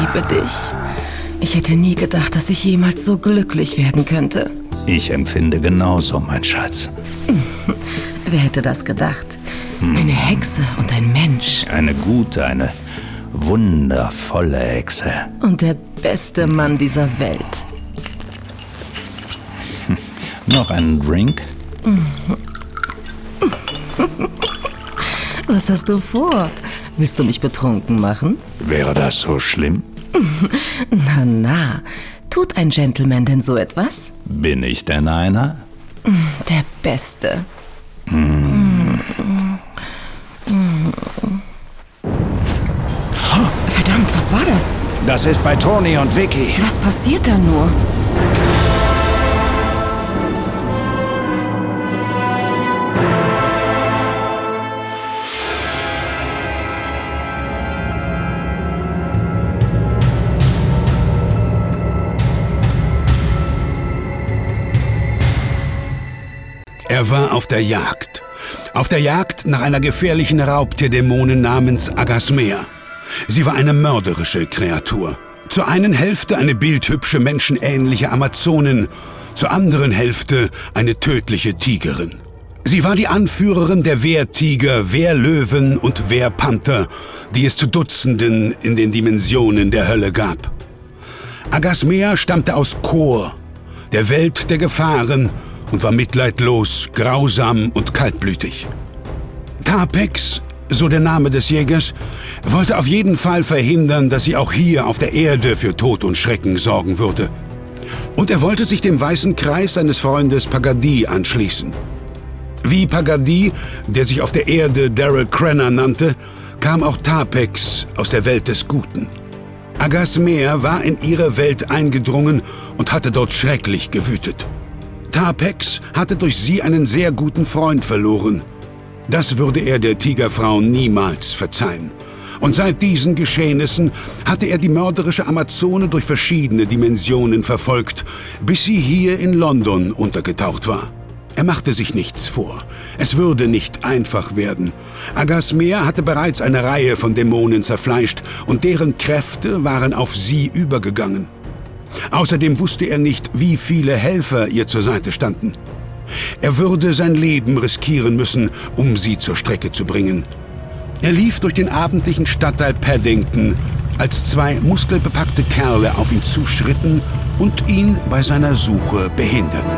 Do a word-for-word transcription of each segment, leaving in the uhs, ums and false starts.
liebe dich. Ich hätte nie gedacht, dass ich jemals so glücklich werden könnte. Ich empfinde genauso, mein Schatz. Wer hätte das gedacht? Eine Hexe und ein Mensch. Eine gute, eine wundervolle Hexe. Und der beste Mann dieser Welt. Noch einen Drink? Was hast du vor? Willst du mich betrunken machen? Wäre das so schlimm? Na, na. Tut ein Gentleman denn so etwas? Bin ich denn einer? Der Beste. Mm. Verdammt, was war das? Das ist bei Tony und Vicky. Was passiert da nur? Er war auf der Jagd. Auf der Jagd nach einer gefährlichen Raubtierdämonin namens Agasmea. Sie war eine mörderische Kreatur. Zur einen Hälfte eine bildhübsche, menschenähnliche Amazonin, zur anderen Hälfte eine tödliche Tigerin. Sie war die Anführerin der Wehrtiger, Wehrlöwen und Wehrpanther, die es zu Dutzenden in den Dimensionen der Hölle gab. Agasmea stammte aus Kor, der Welt der Gefahren, und war mitleidlos, grausam und kaltblütig. Tarpex, so der Name des Jägers, wollte auf jeden Fall verhindern, dass sie auch hier auf der Erde für Tod und Schrecken sorgen würde. Und er wollte sich dem weißen Kreis seines Freundes Pagadi anschließen. Wie Pagadi, der sich auf der Erde Daryl Crenner nannte, kam auch Tarpex aus der Welt des Guten. Agasmea war in ihre Welt eingedrungen und hatte dort schrecklich gewütet. Tarpex hatte durch sie einen sehr guten Freund verloren. Das würde er der Tigerfrau niemals verzeihen. Und seit diesen Geschehnissen hatte er die mörderische Amazone durch verschiedene Dimensionen verfolgt, bis sie hier in London untergetaucht war. Er machte sich nichts vor. Es würde nicht einfach werden. Agasmea hatte bereits eine Reihe von Dämonen zerfleischt und deren Kräfte waren auf sie übergegangen. Außerdem wusste er nicht, wie viele Helfer ihr zur Seite standen. Er würde sein Leben riskieren müssen, um sie zur Strecke zu bringen. Er lief durch den abendlichen Stadtteil Paddington, als zwei muskelbepackte Kerle auf ihn zuschritten und ihn bei seiner Suche behinderten.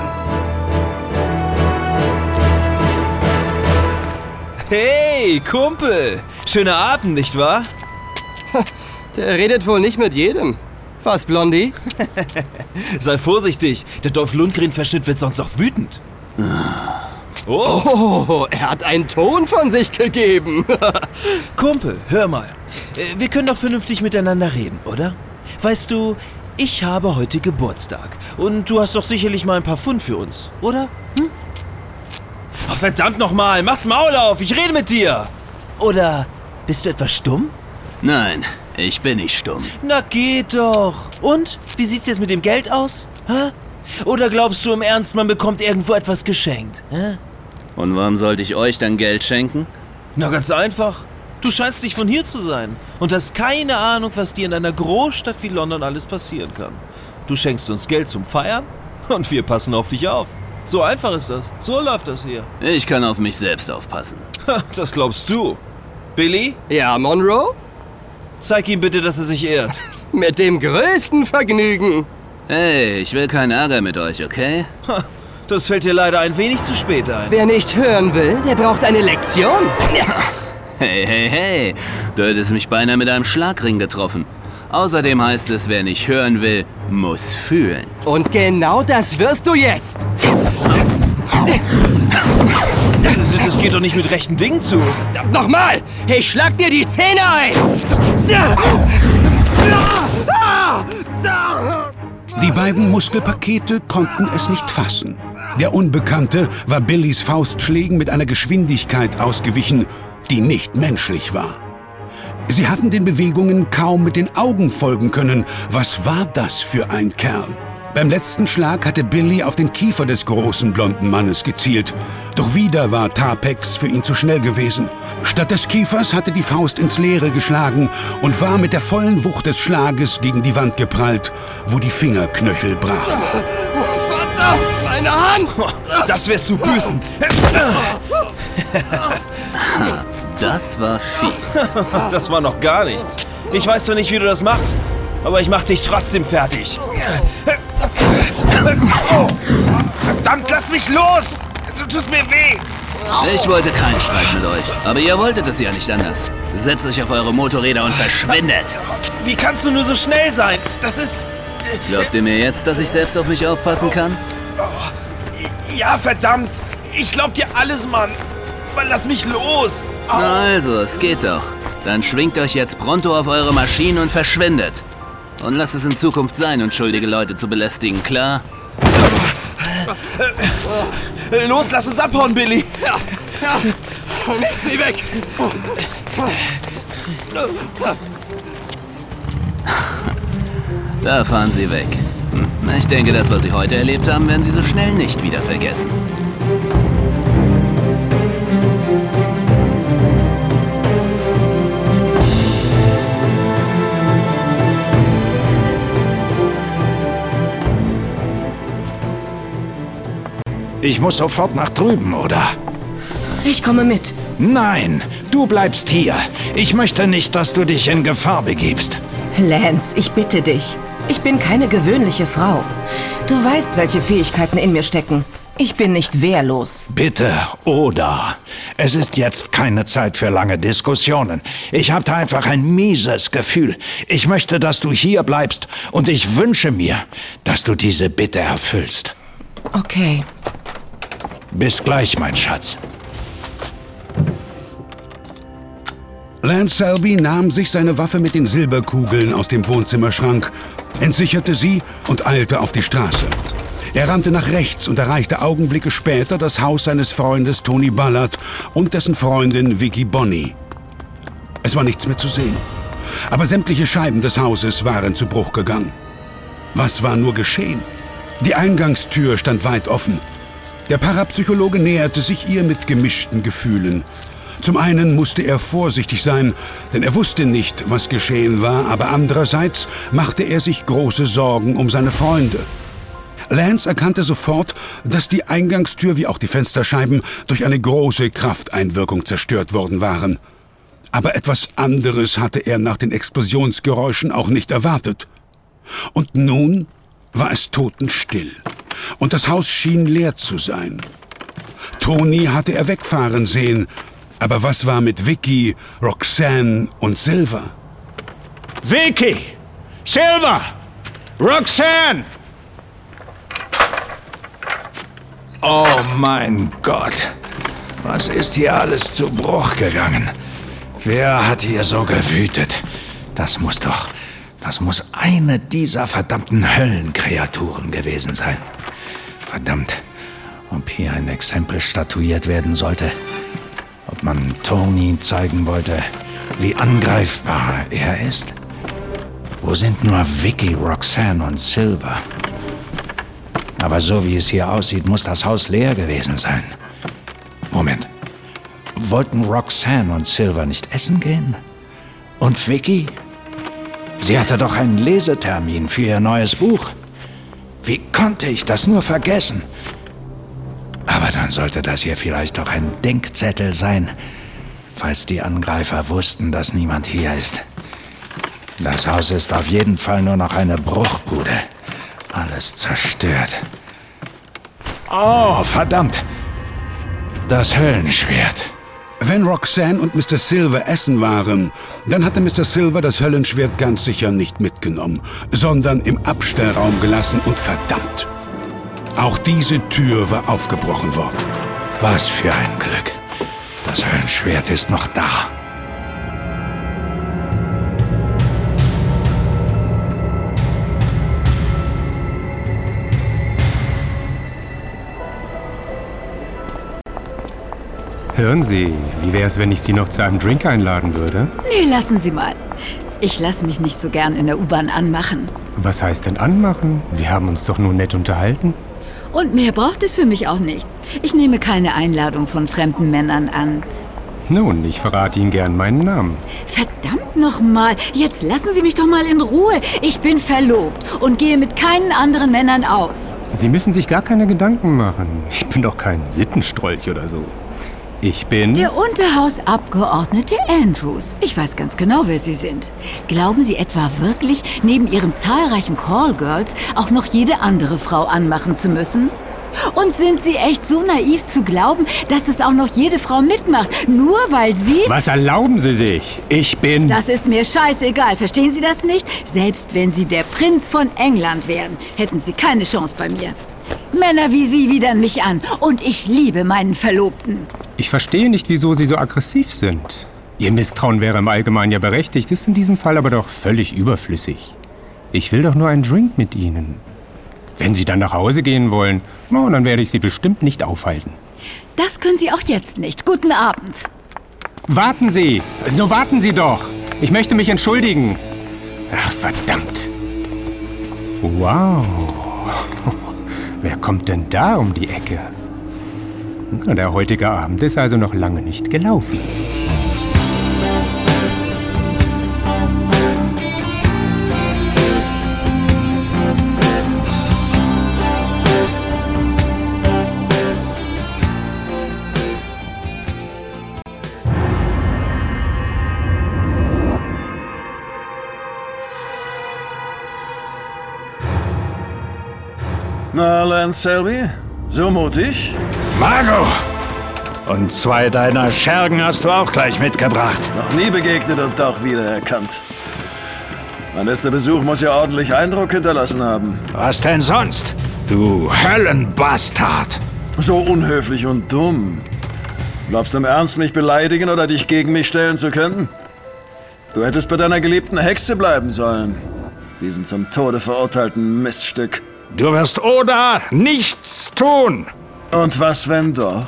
Hey, Kumpel! Schöner Abend, nicht wahr? Der redet wohl nicht mit jedem. Was, Blondie? Sei vorsichtig, der Dolph Lundgren-Verschnitt wird sonst noch wütend. Oh. oh, er hat einen Ton von sich gegeben. Kumpel, hör mal. Wir können doch vernünftig miteinander reden, oder? Weißt du, ich habe heute Geburtstag. Und du hast doch sicherlich mal ein paar Pfund für uns, oder? Hm? Oh, verdammt nochmal, mach's Maul auf, ich rede mit dir. Oder bist du etwas stumm? Nein, ich bin nicht stumm. Na geht doch. Und? Wie sieht's jetzt mit dem Geld aus? Hä? Oder glaubst du im Ernst, man bekommt irgendwo etwas geschenkt? Hä? Und warum sollte ich euch dann Geld schenken? Na ganz einfach. Du scheinst nicht von hier zu sein und hast keine Ahnung, was dir in einer Großstadt wie London alles passieren kann. Du schenkst uns Geld zum Feiern und wir passen auf dich auf. So einfach ist das. So läuft das hier. Ich kann auf mich selbst aufpassen. Das glaubst du. Billy? Ja, Monroe? Zeig ihm bitte, dass er sich ehrt. Mit dem größten Vergnügen. Hey, ich will keinen Ärger mit euch, okay? Das fällt dir leider ein wenig zu spät ein. Wer nicht hören will, der braucht eine Lektion. Hey, hey, hey. Du hättest mich beinahe mit einem Schlagring getroffen. Außerdem heißt es, wer nicht hören will, muss fühlen. Und genau das wirst du jetzt. Das geht doch nicht mit rechten Dingen zu. Nochmal! Ich schlag dir die Zähne ein! Die beiden Muskelpakete konnten es nicht fassen. Der Unbekannte war Billys Faustschlägen mit einer Geschwindigkeit ausgewichen, die nicht menschlich war. Sie hatten den Bewegungen kaum mit den Augen folgen können. Was war das für ein Kerl? Beim letzten Schlag hatte Billy auf den Kiefer des großen blonden Mannes gezielt. Doch wieder war Tarpex für ihn zu schnell gewesen. Statt des Kiefers hatte die Faust ins Leere geschlagen und war mit der vollen Wucht des Schlages gegen die Wand geprallt, wo die Fingerknöchel brachen. Verdammt, meine Hand! Das wirst du büßen. Das war fies. Das war noch gar nichts. Ich weiß zwar nicht, wie du das machst, aber ich mach dich trotzdem fertig. Oh, verdammt, lass mich los! Du tust mir weh! Ich wollte keinen Streit mit euch, aber ihr wolltet es ja nicht anders. Setzt euch auf eure Motorräder und verschwindet! Wie kannst du nur so schnell sein? Das ist... Glaubt ihr mir jetzt, dass ich selbst auf mich aufpassen kann? Ja, verdammt! Ich glaub dir alles, Mann! Mann, lass mich los! Au. Also, es geht doch. Dann schwingt euch jetzt pronto auf eure Maschinen und verschwindet. Und lasst es in Zukunft sein, unschuldige Leute zu belästigen, klar? Los, lass uns abhauen, Billy! Ja, ja. Und ich zieh weg! Da fahren sie weg. Hm. Ich denke, das, was sie heute erlebt haben, werden sie so schnell nicht wieder vergessen. Ich muss sofort nach drüben, oder? Ich komme mit. Nein, du bleibst hier. Ich möchte nicht, dass du dich in Gefahr begibst. Lance, ich bitte dich. Ich bin keine gewöhnliche Frau. Du weißt, welche Fähigkeiten in mir stecken. Ich bin nicht wehrlos. Bitte, oder? Es ist jetzt keine Zeit für lange Diskussionen. Ich habe einfach ein mieses Gefühl. Ich möchte, dass du hier bleibst und ich wünsche mir, dass du diese Bitte erfüllst. Okay. Bis gleich, mein Schatz. Lance Selby nahm sich seine Waffe mit den Silberkugeln aus dem Wohnzimmerschrank, entsicherte sie und eilte auf die Straße. Er rannte nach rechts und erreichte Augenblicke später das Haus seines Freundes Tony Ballard und dessen Freundin Vicky Bonney. Es war nichts mehr zu sehen, aber sämtliche Scheiben des Hauses waren zu Bruch gegangen. Was war nur geschehen? Die Eingangstür stand weit offen. Der Parapsychologe näherte sich ihr mit gemischten Gefühlen. Zum einen musste er vorsichtig sein, denn er wusste nicht, was geschehen war, aber andererseits machte er sich große Sorgen um seine Freunde. Lance erkannte sofort, dass die Eingangstür wie auch die Fensterscheiben durch eine große Krafteinwirkung zerstört worden waren. Aber etwas anderes hatte er nach den Explosionsgeräuschen auch nicht erwartet. Und nun war es totenstill und das Haus schien leer zu sein. Tony hatte er wegfahren sehen, aber was war mit Vicky, Roxanne und Silver? Vicky! Silver! Roxanne! Oh mein Gott! Was ist hier alles zu Bruch gegangen? Wer hat hier so gewütet? Das muss doch... Das muss eine dieser verdammten Höllenkreaturen gewesen sein. Verdammt, ob hier ein Exempel statuiert werden sollte. Ob man Tony zeigen wollte, wie angreifbar er ist. Wo sind nur Vicky, Roxanne und Silver? Aber so wie es hier aussieht, muss das Haus leer gewesen sein. Moment. Wollten Roxanne und Silver nicht essen gehen? Und Vicky? Sie hatte doch einen Lesetermin für ihr neues Buch. Wie konnte ich das nur vergessen? Aber dann sollte das hier vielleicht doch ein Denkzettel sein, falls die Angreifer wussten, dass niemand hier ist. Das Haus ist auf jeden Fall nur noch eine Bruchbude. Alles zerstört. Oh, verdammt! Das Höllenschwert. Wenn Roxanne und Mister Silver essen waren, dann hatte Mister Silver das Höllenschwert ganz sicher nicht mitgenommen, sondern im Abstellraum gelassen und verdammt. Auch diese Tür war aufgebrochen worden. Was für ein Glück. Das Höllenschwert ist noch da. Hören Sie, wie wäre es, wenn ich Sie noch zu einem Drink einladen würde? Nee, lassen Sie mal. Ich lasse mich nicht so gern in der U-Bahn anmachen. Was heißt denn anmachen? Wir haben uns doch nur nett unterhalten. Und mehr braucht es für mich auch nicht. Ich nehme keine Einladung von fremden Männern an. Nun, ich verrate Ihnen gern meinen Namen. Verdammt nochmal, jetzt lassen Sie mich doch mal in Ruhe. Ich bin verlobt und gehe mit keinen anderen Männern aus. Sie müssen sich gar keine Gedanken machen. Ich bin doch kein Sittenstrolch oder so. Ich bin... Der Unterhausabgeordnete Andrews. Ich weiß ganz genau, wer Sie sind. Glauben Sie etwa wirklich, neben Ihren zahlreichen Callgirls auch noch jede andere Frau anmachen zu müssen? Und sind Sie echt so naiv zu glauben, dass es auch noch jede Frau mitmacht, nur weil Sie... Was erlauben Sie sich? Ich bin... Das ist mir scheißegal, verstehen Sie das nicht? Selbst wenn Sie der Prinz von England wären, hätten Sie keine Chance bei mir. Männer wie Sie widern mich an und ich liebe meinen Verlobten. Ich verstehe nicht, wieso Sie so aggressiv sind. Ihr Misstrauen wäre im Allgemeinen ja berechtigt, ist in diesem Fall aber doch völlig überflüssig. Ich will doch nur einen Drink mit Ihnen. Wenn Sie dann nach Hause gehen wollen, oh, dann werde ich Sie bestimmt nicht aufhalten. Das können Sie auch jetzt nicht. Guten Abend. Warten Sie! So warten Sie doch! Ich möchte mich entschuldigen. Ach, verdammt. Wow. Wer kommt denn da um die Ecke? Na, der heutige Abend ist also noch lange nicht gelaufen. Na, Lance Selby, so mutig? Margot! Und zwei deiner Schergen hast du auch gleich mitgebracht. Noch nie begegnet und doch wiedererkannt. Mein letzter Besuch muss ja ordentlich Eindruck hinterlassen haben. Was denn sonst? Du Höllenbastard! So unhöflich und dumm. Glaubst du im Ernst, mich beleidigen oder dich gegen mich stellen zu können? Du hättest bei deiner geliebten Hexe bleiben sollen. Diesem zum Tode verurteilten Miststück. Du wirst Oda nichts tun. Und was, wenn doch?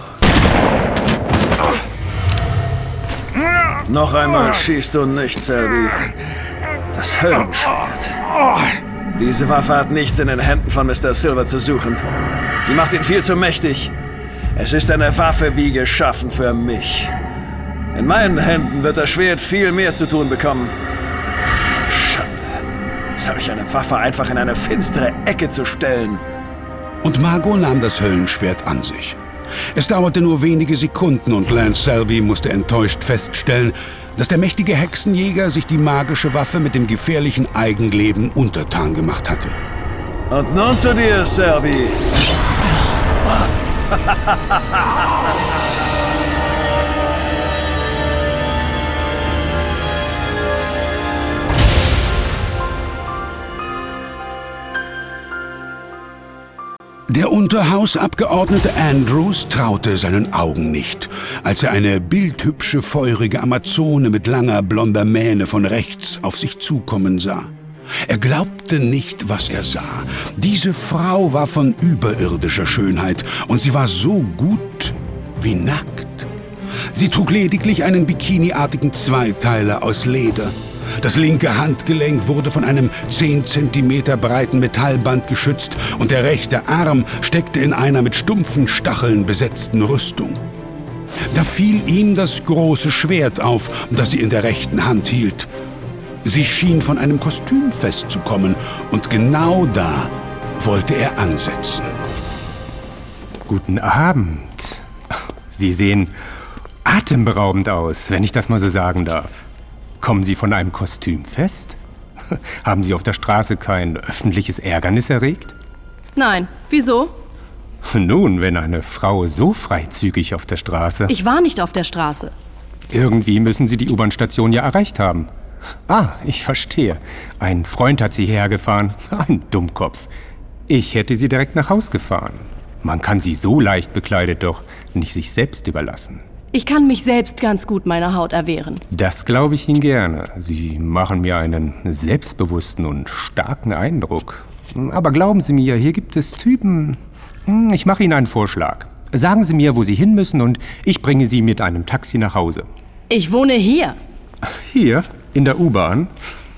Noch einmal schießt du nicht, Selby. Das Höllenschwert. Diese Waffe hat nichts in den Händen von Mister Silver zu suchen. Sie macht ihn viel zu mächtig. Es ist eine Waffe wie geschaffen für mich. In meinen Händen wird das Schwert viel mehr zu tun bekommen. Schande. Solch eine Waffe einfach in eine finstere Ecke zu stellen. Und Margot nahm das Höllenschwert an sich. Es dauerte nur wenige Sekunden und Lance Selby musste enttäuscht feststellen, dass der mächtige Hexenjäger sich die magische Waffe mit dem gefährlichen Eigenleben untertan gemacht hatte. Und nun zu dir, Selby. Der Unterhausabgeordnete Andrews traute seinen Augen nicht, als er eine bildhübsche, feurige Amazone mit langer, blonder Mähne von rechts auf sich zukommen sah. Er glaubte nicht, was er sah. Diese Frau war von überirdischer Schönheit und sie war so gut wie nackt. Sie trug lediglich einen bikiniartigen Zweiteiler aus Leder. Das linke Handgelenk wurde von einem zehn Zentimeter breiten Metallband geschützt und der rechte Arm steckte in einer mit stumpfen Stacheln besetzten Rüstung. Da fiel ihm das große Schwert auf, das sie in der rechten Hand hielt. Sie schien von einem Kostümfest zu kommen und genau da wollte er ansetzen. Guten Abend. Sie sehen atemberaubend aus, wenn ich das mal so sagen darf. Kommen Sie von einem Kostümfest? Haben Sie auf der Straße kein öffentliches Ärgernis erregt? Nein. Wieso? Nun, wenn eine Frau so freizügig auf der Straße... Ich war nicht auf der Straße. Irgendwie müssen Sie die U-Bahn-Station ja erreicht haben. Ah, ich verstehe. Ein Freund hat Sie hergefahren. Ein Dummkopf. Ich hätte Sie direkt nach Haus gefahren. Man kann Sie so leicht bekleidet doch nicht sich selbst überlassen. Ich kann mich selbst ganz gut meiner Haut erwehren. Das glaube ich Ihnen gerne. Sie machen mir einen selbstbewussten und starken Eindruck. Aber glauben Sie mir, hier gibt es Typen... Ich mache Ihnen einen Vorschlag. Sagen Sie mir, wo Sie hin müssen und ich bringe Sie mit einem Taxi nach Hause. Ich wohne hier. Hier? In der U-Bahn?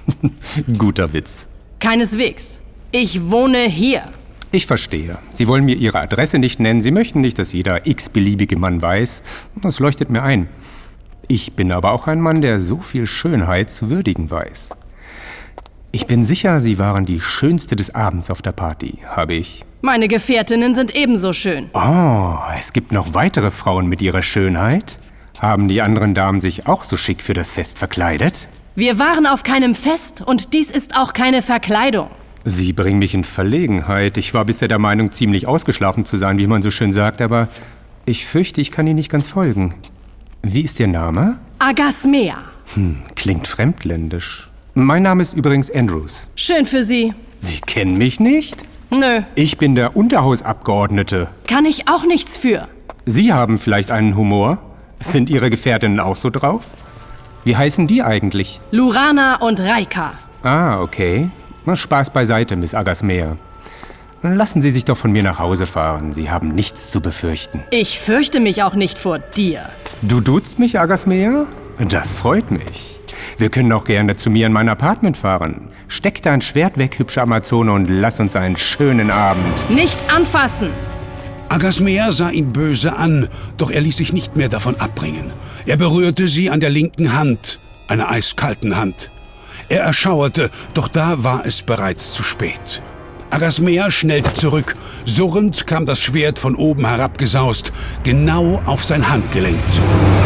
Guter Witz. Keineswegs. Ich wohne hier. Ich verstehe. Sie wollen mir Ihre Adresse nicht nennen. Sie möchten nicht, dass jeder x-beliebige Mann weiß. Das leuchtet mir ein. Ich bin aber auch ein Mann, der so viel Schönheit zu würdigen weiß. Ich bin sicher, Sie waren die Schönste des Abends auf der Party, habe ich. Meine Gefährtinnen sind ebenso schön. Oh, es gibt noch weitere Frauen mit ihrer Schönheit. Haben die anderen Damen sich auch so schick für das Fest verkleidet? Wir waren auf keinem Fest und dies ist auch keine Verkleidung. Sie bringen mich in Verlegenheit. Ich war bisher der Meinung, ziemlich ausgeschlafen zu sein, wie man so schön sagt, aber ich fürchte, ich kann Ihnen nicht ganz folgen. Wie ist Ihr Name? Agasmea. Hm, klingt fremdländisch. Mein Name ist übrigens Andrews. Schön für Sie. Sie kennen mich nicht? Nö. Ich bin der Unterhausabgeordnete. Kann ich auch nichts für. Sie haben vielleicht einen Humor? Sind Ihre Gefährtinnen auch so drauf? Wie heißen die eigentlich? Lurana und Raika. Ah, okay. Na, Spaß beiseite, Miss Agasmea. Lassen Sie sich doch von mir nach Hause fahren. Sie haben nichts zu befürchten. Ich fürchte mich auch nicht vor dir. Du duzt mich, Agasmea? Das freut mich. Wir können auch gerne zu mir in mein Apartment fahren. Steck dein Schwert weg, hübsche Amazone, und lass uns einen schönen Abend. Nicht anfassen! Agasmea sah ihn böse an, doch er ließ sich nicht mehr davon abbringen. Er berührte sie an der linken Hand, einer eiskalten Hand. Er erschauerte, doch da war es bereits zu spät. Agasmea schnellte zurück. Surrend kam das Schwert von oben herabgesaust, genau auf sein Handgelenk zu.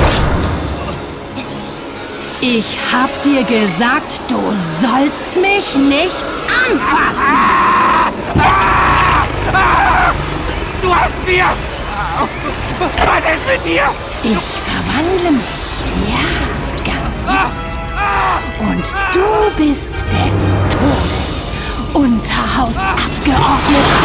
Ich hab dir gesagt, du sollst mich nicht anfassen! Ah! Ah! Du hast mir... Was ist mit dir? Ich verwandle mich, ja, ganz ah! Ah! Und du bist des Todes, Unterhausabgeordneter.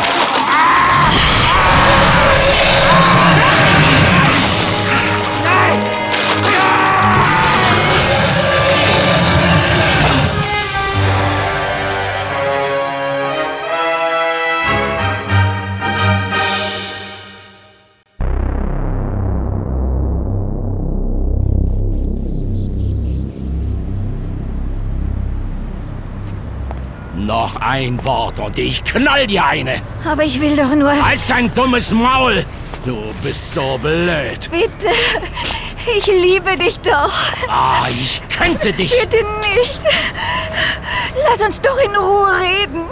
Noch ein Wort und ich knall dir eine. Aber ich will doch nur... Halt dein dummes Maul! Du bist so blöd. Bitte, ich liebe dich doch. Ah, ich könnte dich... Bitte nicht. Lass uns doch in Ruhe reden.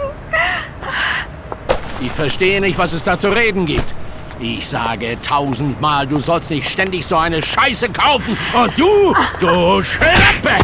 Ich verstehe nicht, was es da zu reden gibt. Ich sage tausendmal, du sollst nicht ständig so eine Scheiße kaufen. Und du, du Schleppe!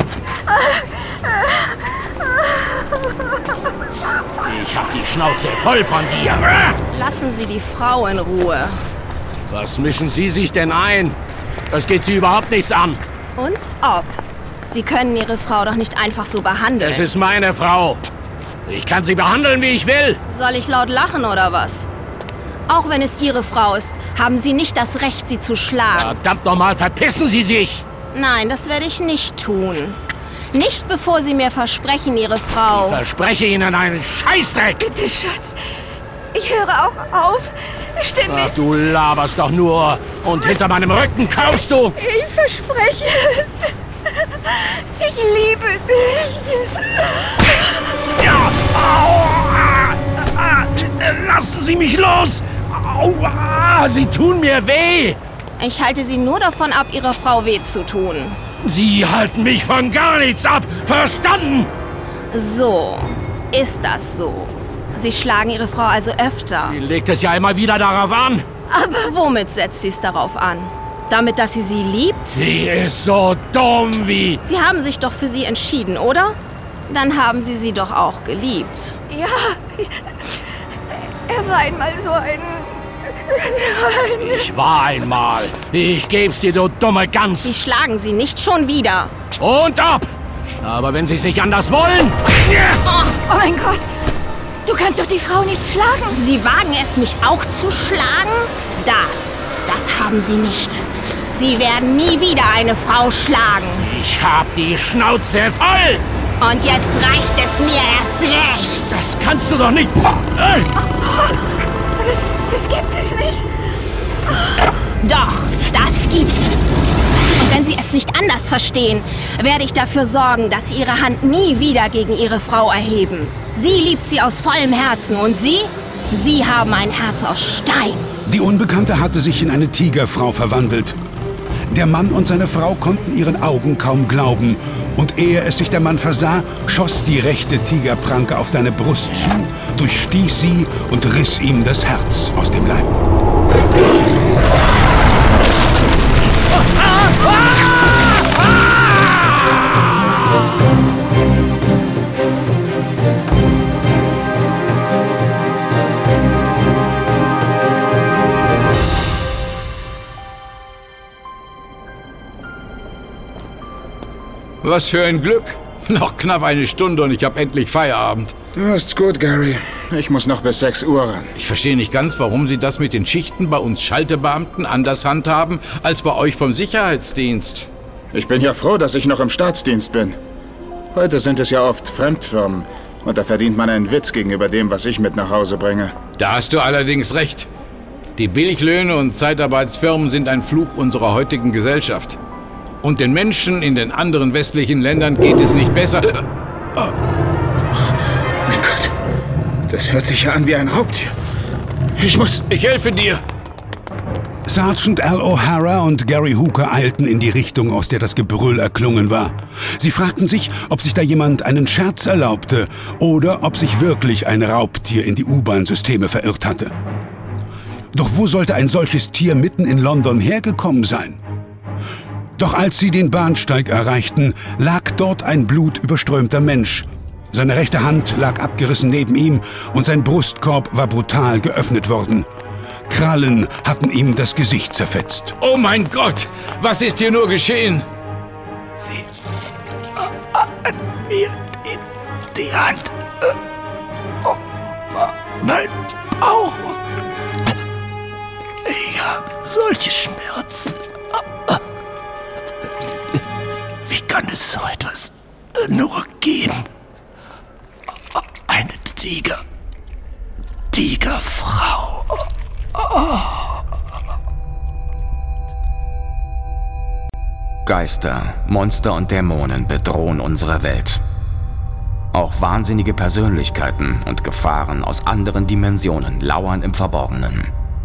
Ich hab die Schnauze voll von dir. Lassen Sie die Frau in Ruhe. Was mischen Sie sich denn ein? Das geht Sie überhaupt nichts an. Und ob? Sie können Ihre Frau doch nicht einfach so behandeln. Es ist meine Frau. Ich kann sie behandeln, wie ich will. Soll ich laut lachen oder was? Auch wenn es Ihre Frau ist, haben Sie nicht das Recht, sie zu schlagen. Verdammt nochmal, verpissen Sie sich! Nein, das werde ich nicht tun. Nicht bevor Sie mir versprechen, Ihre Frau... Ich verspreche Ihnen einen Scheißdreck! Bitte, Schatz. Ich höre auch auf. Ständig. Ach, du laberst doch nur. Und hinter meinem Rücken kaufst du. Ich verspreche es. Ich liebe dich. Ja! Au! Ah, ah, lassen Sie mich los! Aua! Sie tun mir weh! Ich halte Sie nur davon ab, Ihrer Frau weh zu tun. Sie halten mich von gar nichts ab! Verstanden? So, ist das so. Sie schlagen Ihre Frau also öfter. Sie legt es ja immer wieder darauf an. Aber womit setzt sie es darauf an? Damit, dass sie sie liebt? Sie ist so dumm wie... Sie haben sich doch für sie entschieden, oder? Dann haben Sie sie doch auch geliebt. Ja, er war einmal so ein... Ich war einmal. Ich geb's dir, du dumme Gans. Sie schlagen sie nicht schon wieder. Und ab! Aber wenn Sie sich anders wollen... Oh, oh mein Gott! Du kannst doch die Frau nicht schlagen. Sie wagen es, mich auch zu schlagen? Das, das haben Sie nicht. Sie werden nie wieder eine Frau schlagen. Ich hab die Schnauze voll! Und jetzt reicht es mir erst recht. Das kannst du doch nicht... Das, das gibt es nicht. Doch, das gibt es. Wenn Sie es nicht anders verstehen, werde ich dafür sorgen, dass Sie Ihre Hand nie wieder gegen Ihre Frau erheben. Sie liebt sie aus vollem Herzen und Sie? Sie haben ein Herz aus Stein. Die Unbekannte hatte sich in eine Tigerfrau verwandelt. Der Mann und seine Frau konnten ihren Augen kaum glauben. Und ehe es sich der Mann versah, schoss die rechte Tigerpranke auf seine Brust zu, durchstieß sie und riss ihm das Herz aus dem Leib. Was für ein Glück. Noch knapp eine Stunde und ich habe endlich Feierabend. Du hast gut, Gary. Ich muss noch bis sechs Uhr ran. Ich verstehe nicht ganz, warum Sie das mit den Schichten bei uns Schaltebeamten anders handhaben, als bei euch vom Sicherheitsdienst. Ich bin ja froh, dass ich noch im Staatsdienst bin. Heute sind es ja oft Fremdfirmen und da verdient man einen Witz gegenüber dem, was ich mit nach Hause bringe. Da hast du allerdings recht. Die Billiglöhne und Zeitarbeitsfirmen sind ein Fluch unserer heutigen Gesellschaft. Und den Menschen in den anderen westlichen Ländern geht es nicht besser. Oh. Mein Gott, das hört sich ja an wie ein Raubtier. Ich muss... Ich helfe dir. Sergeant Al O'Hara und Gary Hooker eilten in die Richtung, aus der das Gebrüll erklungen war. Sie fragten sich, ob sich da jemand einen Scherz erlaubte oder ob sich wirklich ein Raubtier in die U-Bahn-Systeme verirrt hatte. Doch wo sollte ein solches Tier mitten in London hergekommen sein? Doch als sie den Bahnsteig erreichten, lag dort ein blutüberströmter Mensch. Seine rechte Hand lag abgerissen neben ihm und sein Brustkorb war brutal geöffnet worden. Krallen hatten ihm das Gesicht zerfetzt. Oh mein Gott, was ist hier nur geschehen? Sie hat mir die, die Hand... Oh, mein Bauch... Ich habe solche Schmerzen. Wie kann es so etwas nur geben? Eine Tiger... Tigerfrau. Geister, Monster und Dämonen bedrohen unsere Welt. Auch wahnsinnige Persönlichkeiten und Gefahren aus anderen Dimensionen lauern im Verborgenen.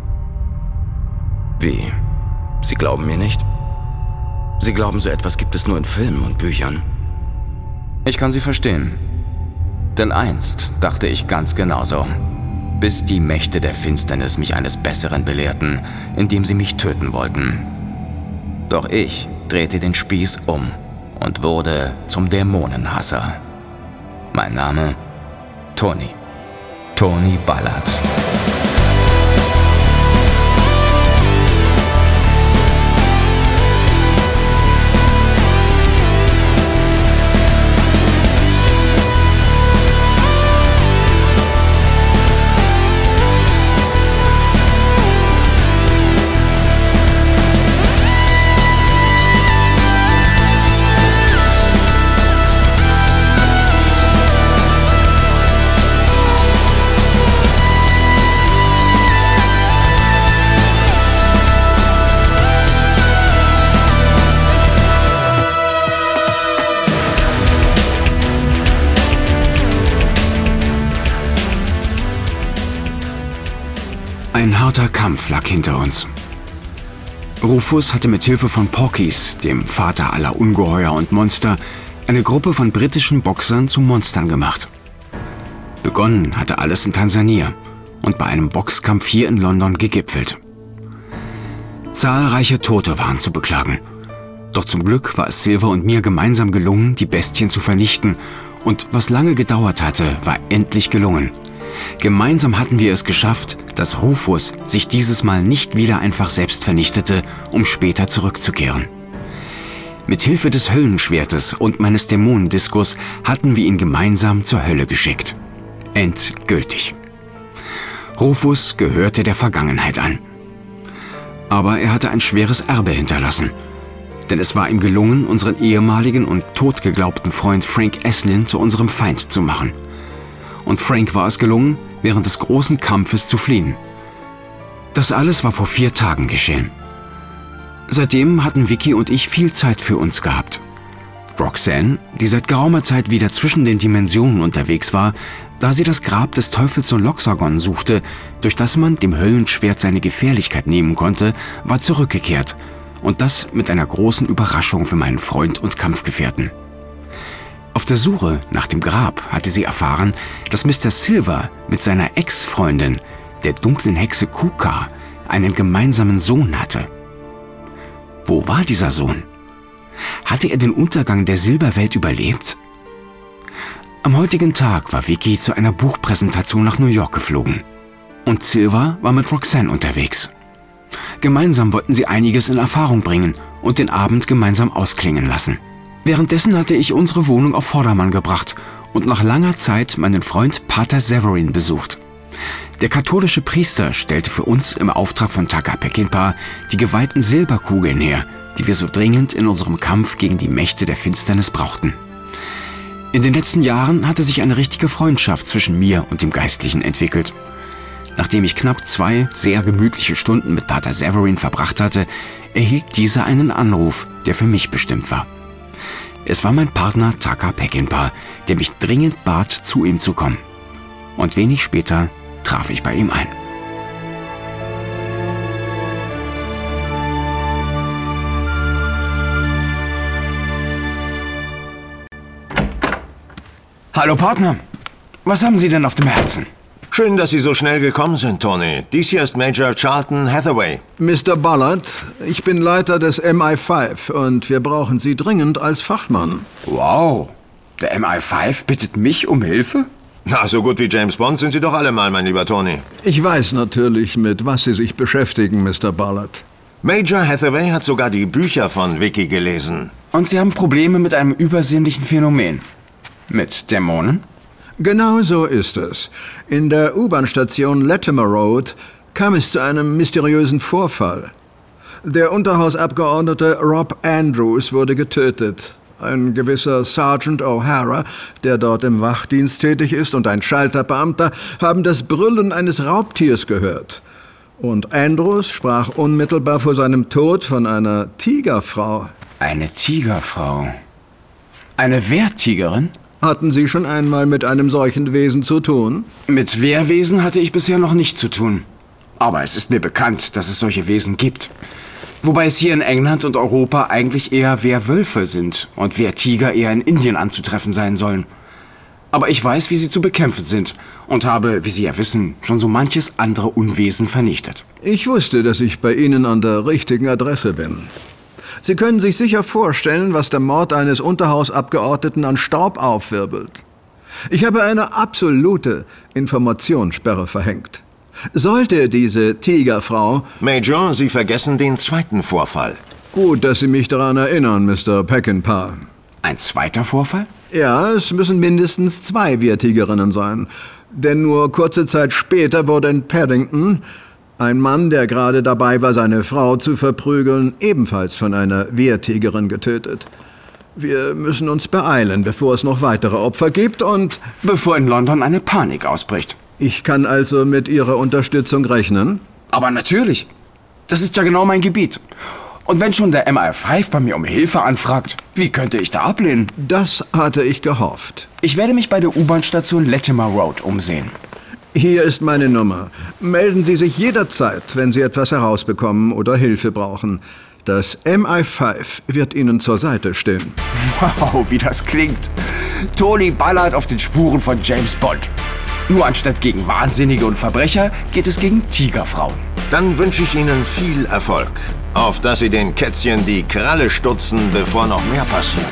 Wie? Sie glauben mir nicht? Sie glauben, so etwas gibt es nur in Filmen und Büchern? Ich kann Sie verstehen. Denn einst dachte ich ganz genauso. Bis die Mächte der Finsternis mich eines Besseren belehrten, indem sie mich töten wollten. Doch ich drehte den Spieß um und wurde zum Dämonenhasser. Mein Name? Tony. Tony Ballard. Ein harter Kampf lag hinter uns. Rufus hatte mit Hilfe von Porkys, dem Vater aller Ungeheuer und Monster, eine Gruppe von britischen Boxern zu Monstern gemacht. Begonnen hatte alles in Tansania und bei einem Boxkampf hier in London gegipfelt. Zahlreiche Tote waren zu beklagen. Doch zum Glück war es Silver und mir gemeinsam gelungen, die Bestien zu vernichten, und was lange gedauert hatte, war endlich gelungen. Gemeinsam hatten wir es geschafft, dass Rufus sich dieses Mal nicht wieder einfach selbst vernichtete, um später zurückzukehren. Mit Hilfe des Höllenschwertes und meines Dämonendiskus hatten wir ihn gemeinsam zur Hölle geschickt. Endgültig. Rufus gehörte der Vergangenheit an. Aber er hatte ein schweres Erbe hinterlassen. Denn es war ihm gelungen, unseren ehemaligen und totgeglaubten Freund Frank Eslin zu unserem Feind zu machen. Und Frank war es gelungen, während des großen Kampfes zu fliehen. Das alles war vor vier Tagen geschehen. Seitdem hatten Vicky und ich viel Zeit für uns gehabt. Roxanne, die seit geraumer Zeit wieder zwischen den Dimensionen unterwegs war, da sie das Grab des Teufelssohn Loxagon suchte, durch das man dem Höllenschwert seine Gefährlichkeit nehmen konnte, war zurückgekehrt. Und das mit einer großen Überraschung für meinen Freund und Kampfgefährten. Auf der Suche nach dem Grab hatte sie erfahren, dass Mister Silver mit seiner Ex-Freundin, der dunklen Hexe Kuka, einen gemeinsamen Sohn hatte. Wo war dieser Sohn? Hatte er den Untergang der Silberwelt überlebt? Am heutigen Tag war Vicky zu einer Buchpräsentation nach New York geflogen. Und Silver war mit Roxanne unterwegs. Gemeinsam wollten sie einiges in Erfahrung bringen und den Abend gemeinsam ausklingen lassen. Währenddessen hatte ich unsere Wohnung auf Vordermann gebracht und nach langer Zeit meinen Freund Pater Severin besucht. Der katholische Priester stellte für uns im Auftrag von Taka Peckinpah die geweihten Silberkugeln her, die wir so dringend in unserem Kampf gegen die Mächte der Finsternis brauchten. In den letzten Jahren hatte sich eine richtige Freundschaft zwischen mir und dem Geistlichen entwickelt. Nachdem ich knapp zwei sehr gemütliche Stunden mit Pater Severin verbracht hatte, erhielt dieser einen Anruf, der für mich bestimmt war. Es war mein Partner Taka Peckinpah, der mich dringend bat, zu ihm zu kommen. Und wenig später traf ich bei ihm ein. Hallo Partner, was haben Sie denn auf dem Herzen? Schön, dass Sie so schnell gekommen sind, Tony. Dies hier ist Major Charlton Hathaway. Mister Ballard, ich bin Leiter des M I fünf und wir brauchen Sie dringend als Fachmann. Wow, der M I fünf bittet mich um Hilfe? Na, so gut wie James Bond sind Sie doch alle mal, mein lieber Tony. Ich weiß natürlich, mit was Sie sich beschäftigen, Mister Ballard. Major Hathaway hat sogar die Bücher von Vicky gelesen. Und Sie haben Probleme mit einem übersinnlichen Phänomen. Mit Dämonen? Genau so ist es. In der U-Bahn-Station Latimer Road kam es zu einem mysteriösen Vorfall. Der Unterhausabgeordnete Rob Andrews wurde getötet. Ein gewisser Sergeant O'Hara, der dort im Wachdienst tätig ist, und ein Schalterbeamter haben das Brüllen eines Raubtiers gehört. Und Andrews sprach unmittelbar vor seinem Tod von einer Tigerfrau. Eine Tigerfrau? Eine Wehrtigerin? Hatten Sie schon einmal mit einem solchen Wesen zu tun? Mit Wehrwesen hatte ich bisher noch nicht zu tun. Aber es ist mir bekannt, dass es solche Wesen gibt. Wobei es hier in England und Europa eigentlich eher Wehrwölfe sind und Wehrtiger eher in Indien anzutreffen sein sollen. Aber ich weiß, wie sie zu bekämpfen sind und habe, wie Sie ja wissen, schon so manches andere Unwesen vernichtet. Ich wusste, dass ich bei Ihnen an der richtigen Adresse bin. Sie können sich sicher vorstellen, was der Mord eines Unterhausabgeordneten an Staub aufwirbelt. Ich habe eine absolute Informationssperre verhängt. Sollte diese Tigerfrau... Major, Sie vergessen den zweiten Vorfall. Gut, dass Sie mich daran erinnern, Mister Peckinpah. Ein zweiter Vorfall? Ja, es müssen mindestens zwei Wehrtigerinnen sein. Denn nur kurze Zeit später wurde in Paddington ein Mann, der gerade dabei war, seine Frau zu verprügeln, ebenfalls von einer Wehrtigerin getötet. Wir müssen uns beeilen, bevor es noch weitere Opfer gibt und... Bevor in London eine Panik ausbricht. Ich kann also mit Ihrer Unterstützung rechnen? Aber natürlich. Das ist ja genau mein Gebiet. Und wenn schon der M I fünf bei mir um Hilfe anfragt, wie könnte ich da ablehnen? Das hatte ich gehofft. Ich werde mich bei der U-Bahn-Station Latimer Road umsehen. Hier ist meine Nummer. Melden Sie sich jederzeit, wenn Sie etwas herausbekommen oder Hilfe brauchen. Das M I fünf wird Ihnen zur Seite stehen. Wow, wie das klingt. Tony Ballard auf den Spuren von James Bond. Nur anstatt gegen Wahnsinnige und Verbrecher geht es gegen Tigerfrauen. Dann wünsche ich Ihnen viel Erfolg. Auf dass Sie den Kätzchen die Kralle stutzen, bevor noch mehr passiert.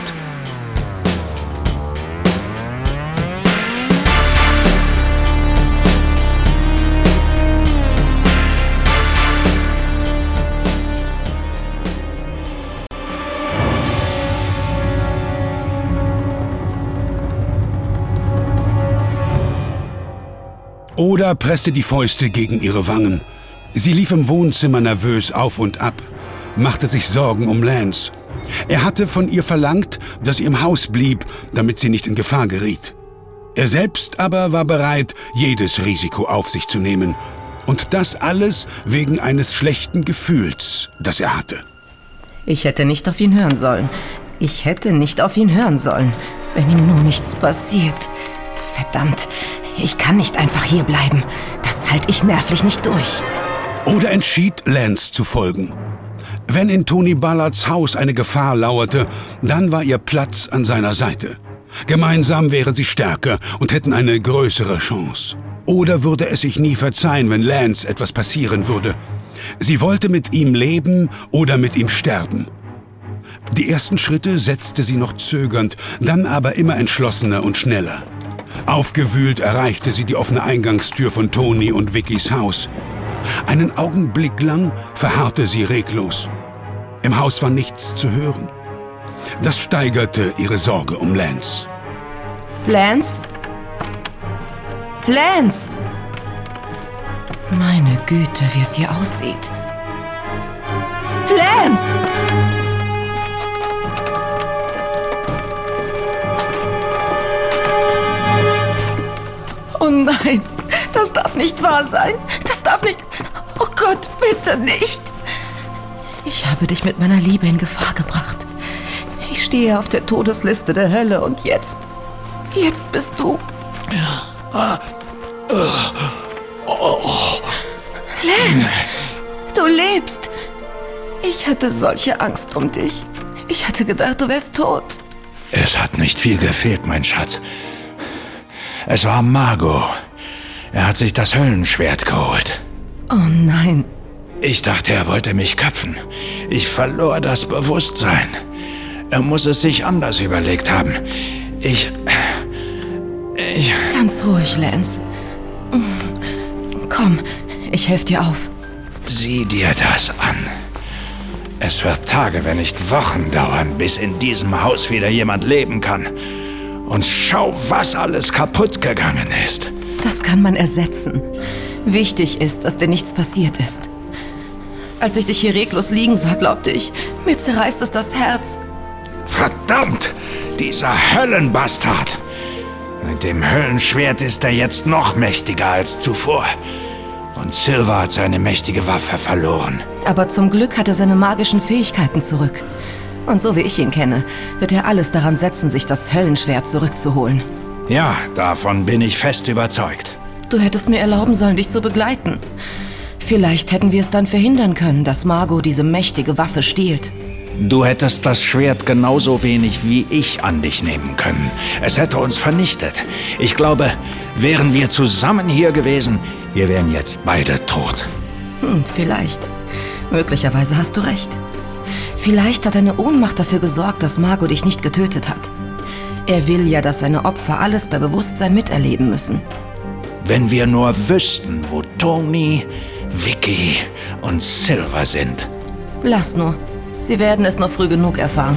Oda presste die Fäuste gegen ihre Wangen. Sie lief im Wohnzimmer nervös auf und ab, machte sich Sorgen um Lance. Er hatte von ihr verlangt, dass sie im Haus blieb, damit sie nicht in Gefahr geriet. Er selbst aber war bereit, jedes Risiko auf sich zu nehmen. Und das alles wegen eines schlechten Gefühls, das er hatte. Ich hätte nicht auf ihn hören sollen. Ich hätte nicht auf ihn hören sollen, wenn ihm nur nichts passiert. Verdammt, ich kann nicht einfach hier bleiben. Das halte ich nervlich nicht durch. Oder entschied, Lance zu folgen. Wenn in Tony Ballards Haus eine Gefahr lauerte, dann war ihr Platz an seiner Seite. Gemeinsam wären sie stärker und hätten eine größere Chance. Oder würde es sich nie verzeihen, wenn Lance etwas passieren würde. Sie wollte mit ihm leben oder mit ihm sterben. Die ersten Schritte setzte sie noch zögernd, dann aber immer entschlossener und schneller. Aufgewühlt erreichte sie die offene Eingangstür von Tony und Vickys Haus. Einen Augenblick lang verharrte sie reglos. Im Haus war nichts zu hören. Das steigerte ihre Sorge um Lance. Lance? Lance! Meine Güte, wie es hier aussieht. Lance! Oh nein, das darf nicht wahr sein. Das darf nicht... Oh Gott, bitte nicht. Ich habe dich mit meiner Liebe in Gefahr gebracht. Ich stehe auf der Todesliste der Hölle und jetzt... Jetzt bist du... Lance, du lebst. Ich hatte solche Angst um dich. Ich hatte gedacht, du wärst tot. Es hat nicht viel gefehlt, mein Schatz. Es war Mago. Er hat sich das Höllenschwert geholt. Oh nein. Ich dachte, er wollte mich köpfen. Ich verlor das Bewusstsein. Er muss es sich anders überlegt haben. Ich... Ich... Ganz ruhig, Lance. Komm, ich helfe dir auf. Sieh dir das an. Es wird Tage, wenn nicht Wochen dauern, bis in diesem Haus wieder jemand leben kann. Und schau, was alles kaputt gegangen ist. Das kann man ersetzen. Wichtig ist, dass dir nichts passiert ist. Als ich dich hier reglos liegen sah, glaubte ich, mir zerreißt es das Herz. Verdammt! Dieser Höllenbastard! Mit dem Höllenschwert ist er jetzt noch mächtiger als zuvor. Und Silver hat seine mächtige Waffe verloren. Aber zum Glück hat er seine magischen Fähigkeiten zurück. Und so wie ich ihn kenne, wird er alles daran setzen, sich das Höllenschwert zurückzuholen. Ja, davon bin ich fest überzeugt. Du hättest mir erlauben sollen, dich zu begleiten. Vielleicht hätten wir es dann verhindern können, dass Mago diese mächtige Waffe stiehlt. Du hättest das Schwert genauso wenig wie ich an dich nehmen können. Es hätte uns vernichtet. Ich glaube, wären wir zusammen hier gewesen, wir wären jetzt beide tot. Hm, vielleicht. Möglicherweise hast du recht. Vielleicht hat deine Ohnmacht dafür gesorgt, dass Mago dich nicht getötet hat. Er will ja, dass seine Opfer alles bei Bewusstsein miterleben müssen. Wenn wir nur wüssten, wo Tony, Vicky und Silver sind. Lass nur. Sie werden es noch früh genug erfahren.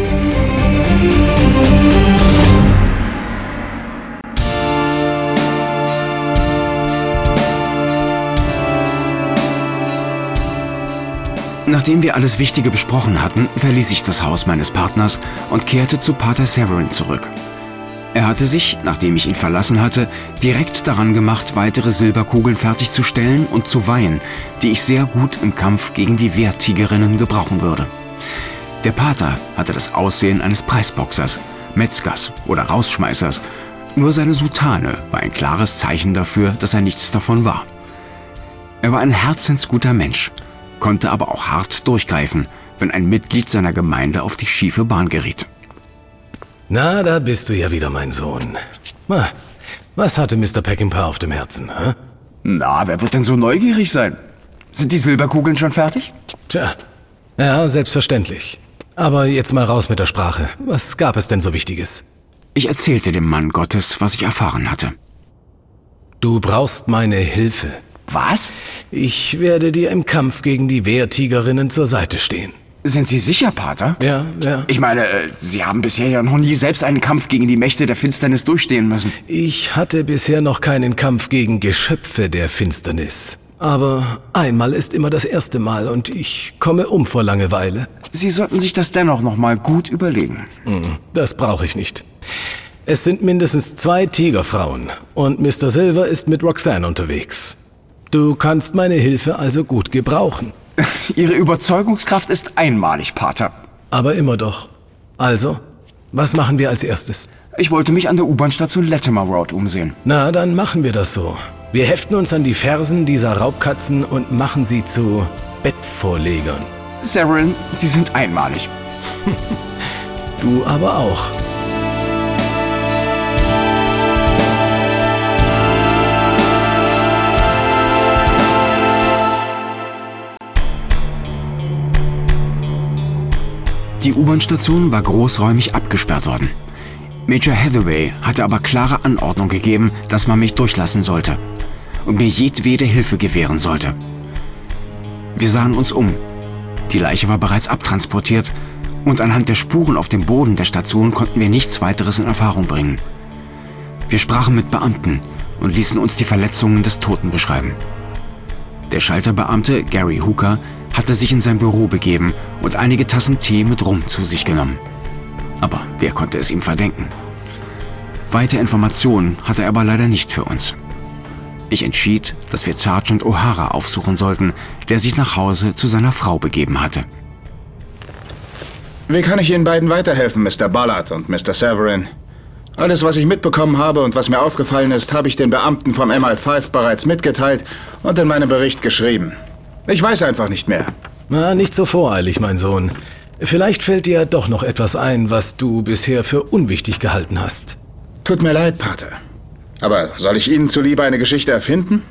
Nachdem wir alles Wichtige besprochen hatten, verließ ich das Haus meines Partners und kehrte zu Pater Severin zurück. Er hatte sich, nachdem ich ihn verlassen hatte, direkt daran gemacht, weitere Silberkugeln fertigzustellen und zu weihen, die ich sehr gut im Kampf gegen die Wehrtigerinnen gebrauchen würde. Der Pater hatte das Aussehen eines Preisboxers, Metzgers oder Rausschmeißers, nur seine Soutane war ein klares Zeichen dafür, dass er nichts davon war. Er war ein herzensguter Mensch, konnte aber auch hart durchgreifen, wenn ein Mitglied seiner Gemeinde auf die schiefe Bahn geriet. Na, da bist du ja wieder, mein Sohn. Na, was hatte Mister Peckinpah auf dem Herzen, hä? Na, wer wird denn so neugierig sein? Sind die Silberkugeln schon fertig? Tja, ja, selbstverständlich. Aber jetzt mal raus mit der Sprache. Was gab es denn so Wichtiges? Ich erzählte dem Mann Gottes, was ich erfahren hatte. Du brauchst meine Hilfe. Was? Ich werde dir im Kampf gegen die Wehrtigerinnen zur Seite stehen. Sind Sie sicher, Pater? Ja, ja. Ich meine, Sie haben bisher ja noch nie selbst einen Kampf gegen die Mächte der Finsternis durchstehen müssen. Ich hatte bisher noch keinen Kampf gegen Geschöpfe der Finsternis. Aber einmal ist immer das erste Mal und ich komme um vor Langeweile. Sie sollten sich das dennoch noch mal gut überlegen. Das brauche ich nicht. Es sind mindestens zwei Tigerfrauen und Mister Silver ist mit Roxanne unterwegs. Du kannst meine Hilfe also gut gebrauchen. Ihre Überzeugungskraft ist einmalig, Pater. Aber immer doch. Also, was machen wir als erstes? Ich wollte mich an der U-Bahn-Station Latimer Road umsehen. Na, dann machen wir das so. Wir heften uns an die Fersen dieser Raubkatzen und machen sie zu Bettvorlegern. Severin, Sie sind einmalig. Du aber auch. Die U-Bahn-Station war großräumig abgesperrt worden. Major Hathaway hatte aber klare Anordnung gegeben, dass man mich durchlassen sollte und mir jedwede Hilfe gewähren sollte. Wir sahen uns um. Die Leiche war bereits abtransportiert und anhand der Spuren auf dem Boden der Station konnten wir nichts weiteres in Erfahrung bringen. Wir sprachen mit Beamten und ließen uns die Verletzungen des Toten beschreiben. Der Schalterbeamte Gary Hooker hatte sich in sein Büro begeben und einige Tassen Tee mit Rum zu sich genommen. Aber wer konnte es ihm verdenken? Weitere Informationen hatte er aber leider nicht für uns. Ich entschied, dass wir Sergeant O'Hara aufsuchen sollten, der sich nach Hause zu seiner Frau begeben hatte. Wie kann ich Ihnen beiden weiterhelfen, Mister Ballard und Mister Severin? Alles, was ich mitbekommen habe und was mir aufgefallen ist, habe ich den Beamten vom M I fünf bereits mitgeteilt und in meinem Bericht geschrieben. Ich weiß einfach nicht mehr. Na, nicht so voreilig, mein Sohn. Vielleicht fällt dir doch noch etwas ein, was du bisher für unwichtig gehalten hast. Tut mir leid, Pater. Aber soll ich Ihnen zuliebe eine Geschichte erfinden?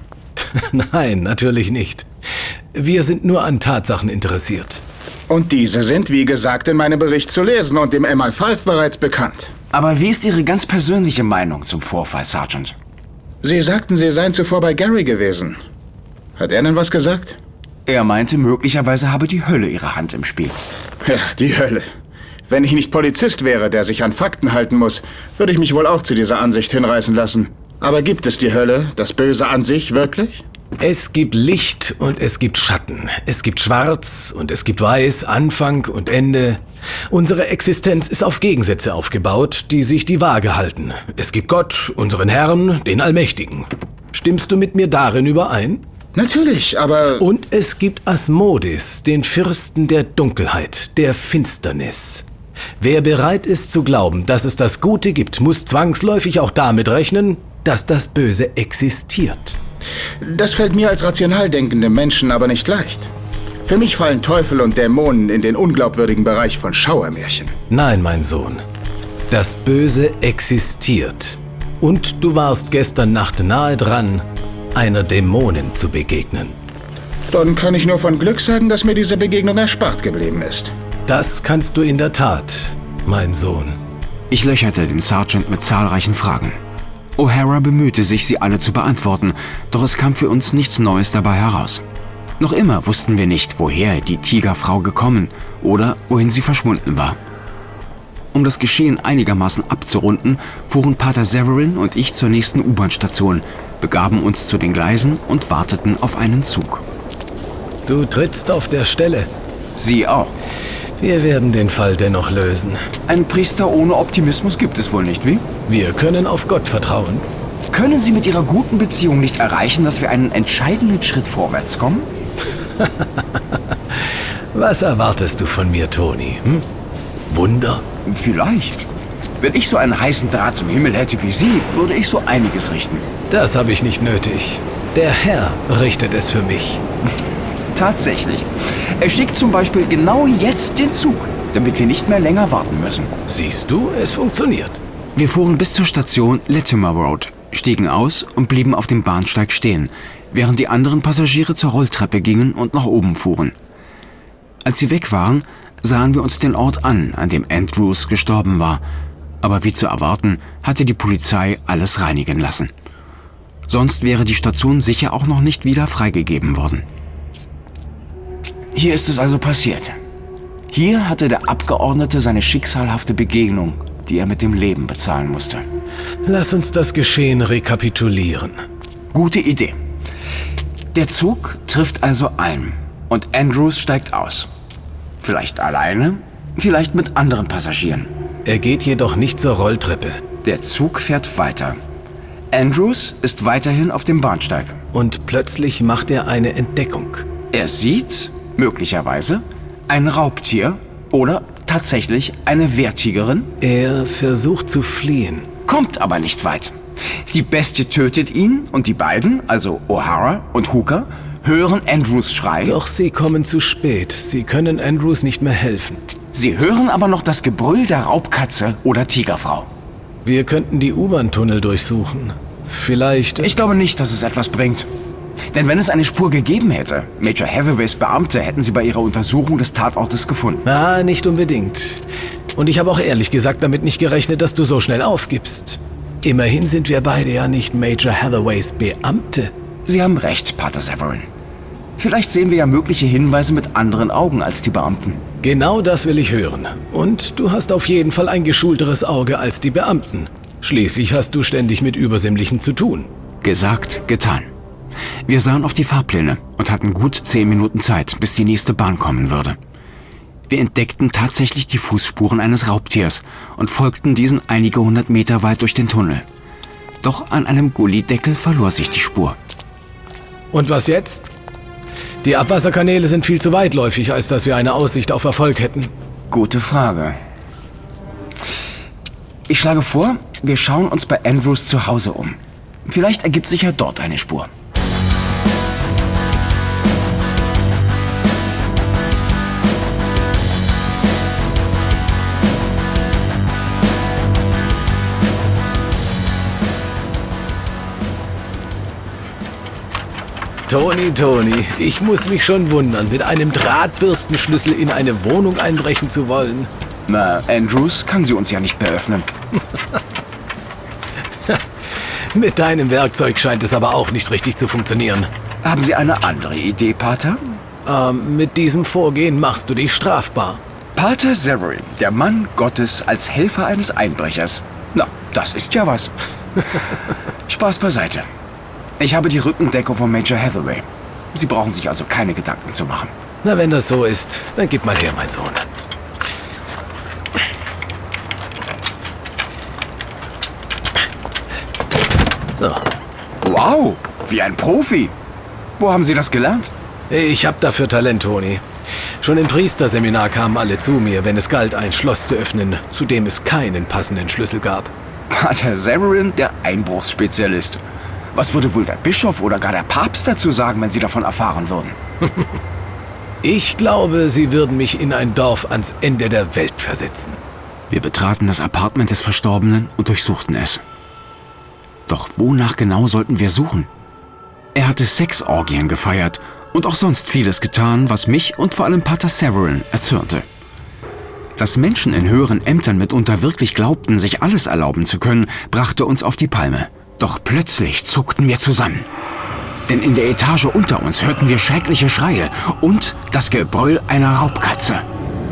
Nein, natürlich nicht. Wir sind nur an Tatsachen interessiert. Und diese sind, wie gesagt, in meinem Bericht zu lesen und dem M I fünf bereits bekannt. Aber wie ist Ihre ganz persönliche Meinung zum Vorfall, Sergeant? Sie sagten, Sie seien zuvor bei Gary gewesen. Hat er denn was gesagt? Er meinte, möglicherweise habe die Hölle ihre Hand im Spiel. Ja, die Hölle. Wenn ich nicht Polizist wäre, der sich an Fakten halten muss, würde ich mich wohl auch zu dieser Ansicht hinreißen lassen. Aber gibt es die Hölle, das Böse an sich, wirklich? Es gibt Licht und es gibt Schatten. Es gibt Schwarz und es gibt Weiß, Anfang und Ende. Unsere Existenz ist auf Gegensätze aufgebaut, die sich die Waage halten. Es gibt Gott, unseren Herrn, den Allmächtigen. Stimmst du mit mir darin überein? Natürlich, aber... Und es gibt Asmodis, den Fürsten der Dunkelheit, der Finsternis. Wer bereit ist zu glauben, dass es das Gute gibt, muss zwangsläufig auch damit rechnen, dass das Böse existiert. Das fällt mir als rational denkendem Menschen aber nicht leicht. Für mich fallen Teufel und Dämonen in den unglaubwürdigen Bereich von Schauermärchen. Nein, mein Sohn. Das Böse existiert. Und du warst gestern Nacht nahe dran, einer Dämonin zu begegnen. Dann kann ich nur von Glück sagen, dass mir diese Begegnung erspart geblieben ist. Das kannst du in der Tat, mein Sohn. Ich löcherte den Sergeant mit zahlreichen Fragen. O'Hara bemühte sich, sie alle zu beantworten, doch es kam für uns nichts Neues dabei heraus. Noch immer wussten wir nicht, woher die Tigerfrau gekommen oder wohin sie verschwunden war. Um das Geschehen einigermaßen abzurunden, fuhren Pater Severin und ich zur nächsten U-Bahn-Station, begaben uns zu den Gleisen und warteten auf einen Zug. Du trittst auf der Stelle. Sie auch. Wir werden den Fall dennoch lösen. Ein Priester ohne Optimismus gibt es wohl nicht, wie? Wir können auf Gott vertrauen. Können Sie mit Ihrer guten Beziehung nicht erreichen, dass wir einen entscheidenden Schritt vorwärts kommen? Was erwartest du von mir, Toni? Hm? Wunder? Vielleicht. Wenn ich so einen heißen Draht zum Himmel hätte wie Sie, würde ich so einiges richten. Das habe ich nicht nötig. Der Herr richtet es für mich. Tatsächlich. Er schickt zum Beispiel genau jetzt den Zug, damit wir nicht mehr länger warten müssen. Siehst du, es funktioniert. Wir fuhren bis zur Station Latimer Road, stiegen aus und blieben auf dem Bahnsteig stehen, während die anderen Passagiere zur Rolltreppe gingen und nach oben fuhren. Als sie weg waren, sahen wir uns den Ort an, an dem Andrews gestorben war. Aber wie zu erwarten, hatte die Polizei alles reinigen lassen. Sonst wäre die Station sicher auch noch nicht wieder freigegeben worden. Hier ist es also passiert. Hier hatte der Abgeordnete seine schicksalhafte Begegnung, die er mit dem Leben bezahlen musste. Lass uns das Geschehen rekapitulieren. Gute Idee. Der Zug trifft also ein und Andrews steigt aus. Vielleicht alleine, vielleicht mit anderen Passagieren. Er geht jedoch nicht zur Rolltreppe. Der Zug fährt weiter. Andrews ist weiterhin auf dem Bahnsteig. Und plötzlich macht er eine Entdeckung. Er sieht, Möglicherweise ein Raubtier oder tatsächlich eine Wehrtigerin? Er versucht zu fliehen. Kommt aber nicht weit. Die Bestie tötet ihn und die beiden, also O'Hara und Hooker, hören Andrews Schrei. Doch sie kommen zu spät. Sie können Andrews nicht mehr helfen. Sie hören aber noch das Gebrüll der Raubkatze oder Tigerfrau. Wir könnten die U-Bahn-Tunnel durchsuchen. Vielleicht... Ich glaube nicht, dass es etwas bringt. Denn wenn es eine Spur gegeben hätte, Major Hathaways Beamte hätten sie bei ihrer Untersuchung des Tatortes gefunden. Ah, nicht unbedingt. Und ich habe auch ehrlich gesagt damit nicht gerechnet, dass du so schnell aufgibst. Immerhin sind wir beide ja nicht Major Hathaways Beamte. Sie haben recht, Pater Severin. Vielleicht sehen wir ja mögliche Hinweise mit anderen Augen als die Beamten. Genau das will ich hören. Und du hast auf jeden Fall ein geschulteres Auge als die Beamten. Schließlich hast du ständig mit Übersinnlichem zu tun. Gesagt, getan. Wir sahen auf die Fahrpläne und hatten gut zehn Minuten Zeit, bis die nächste Bahn kommen würde. Wir entdeckten tatsächlich die Fußspuren eines Raubtiers und folgten diesen einige hundert Meter weit durch den Tunnel. Doch an einem Gullideckel verlor sich die Spur. Und was jetzt? Die Abwasserkanäle sind viel zu weitläufig, als dass wir eine Aussicht auf Erfolg hätten. Gute Frage. Ich schlage vor, wir schauen uns bei Andrews zu Hause um. Vielleicht ergibt sich ja dort eine Spur. Toni, Toni, ich muss mich schon wundern, mit einem Drahtbürstenschlüssel in eine Wohnung einbrechen zu wollen. Na, Andrews kann sie uns ja nicht mehr öffnen. Mit deinem Werkzeug scheint es aber auch nicht richtig zu funktionieren. Haben Sie eine andere Idee, Pater? Ähm, mit diesem Vorgehen machst du dich strafbar. Pater Severin, der Mann Gottes als Helfer eines Einbrechers. Na, das ist ja was. Spaß beiseite. Ich habe die Rückendeckung von Major Hathaway. Sie brauchen sich also keine Gedanken zu machen. Na, wenn das so ist, dann gib mal her, mein Sohn. So. Wow, wie ein Profi. Wo haben Sie das gelernt? Ich hab dafür Talent, Toni. Schon im Priesterseminar kamen alle zu mir, wenn es galt, ein Schloss zu öffnen, zu dem es keinen passenden Schlüssel gab. Pater Severin, der Einbruchsspezialist. Was würde wohl der Bischof oder gar der Papst dazu sagen, wenn Sie davon erfahren würden? Ich glaube, sie würden mich in ein Dorf ans Ende der Welt versetzen. Wir betraten das Appartement des Verstorbenen und durchsuchten es. Doch wonach genau sollten wir suchen? Er hatte Sexorgien gefeiert und auch sonst vieles getan, was mich und vor allem Pater Severin erzürnte. Dass Menschen in höheren Ämtern mitunter wirklich glaubten, sich alles erlauben zu können, brachte uns auf die Palme. Doch plötzlich zuckten wir zusammen. Denn in der Etage unter uns hörten wir schreckliche Schreie und das Gebrüll einer Raubkatze.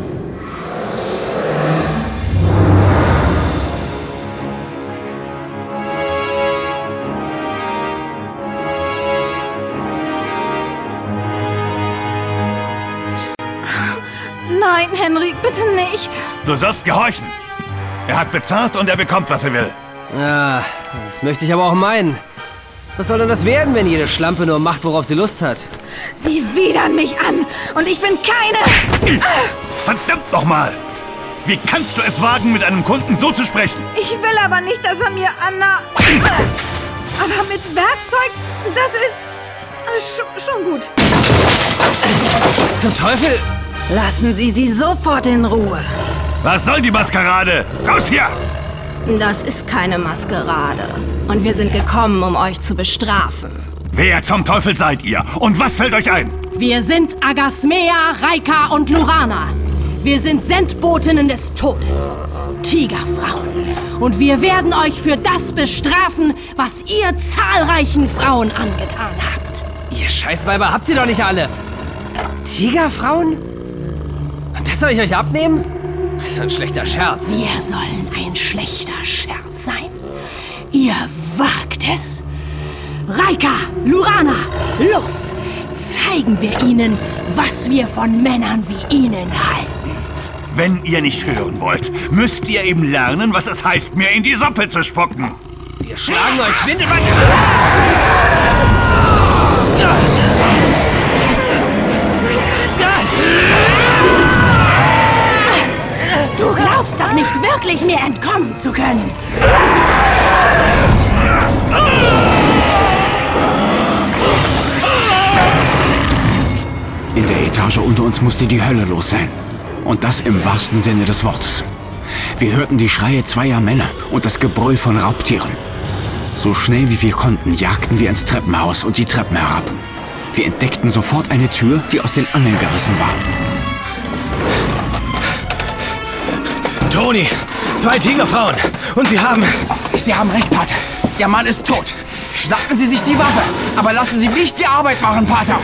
Nein, Henry, bitte nicht. Du sollst gehorchen. Er hat bezahlt und er bekommt, was er will. Ja, das möchte ich aber auch meinen. Was soll denn das werden, wenn jede Schlampe nur macht, worauf sie Lust hat? Sie widern mich an und ich bin keine... Verdammt nochmal! Wie kannst du es wagen, mit einem Kunden so zu sprechen? Ich will aber nicht, dass er mir Anna... Aber mit Werkzeug, das ist... Sch schon gut. Was zum Teufel? Lassen Sie sie sofort in Ruhe. Was soll die Maskerade? Raus hier! Das ist keine Maskerade. Und wir sind gekommen, um euch zu bestrafen. Wer zum Teufel seid ihr? Und was fällt euch ein? Wir sind Agasmea, Raika und Lurana. Wir sind Sendbotinnen des Todes. Tigerfrauen. Und wir werden euch für das bestrafen, was ihr zahlreichen Frauen angetan habt. Ihr Scheißweiber habt sie doch nicht alle. Tigerfrauen? Und das soll ich euch abnehmen? Das ist ein schlechter Scherz. Wir sollen ein schlechter Scherz sein. Ihr wagt es? Raika, Lurana, los! Zeigen wir ihnen, was wir von Männern wie ihnen halten. Wenn ihr nicht hören wollt, müsst ihr eben lernen, was es heißt, mir in die Suppe zu spucken. Wir schlagen euch Windelband. Ja. Ja. endlich mir entkommen zu können. In der Etage unter uns musste die Hölle los sein. Und das im wahrsten Sinne des Wortes. Wir hörten die Schreie zweier Männer und das Gebrüll von Raubtieren. So schnell wie wir konnten, jagten wir ins Treppenhaus und die Treppen herab. Wir entdeckten sofort eine Tür, die aus den Angeln gerissen war. Toni, zwei Tigerfrauen. Und Sie haben... Sie haben recht, Pater. Der Mann ist tot. Schnappen Sie sich die Waffe, aber lassen Sie mich die Arbeit machen, Pater.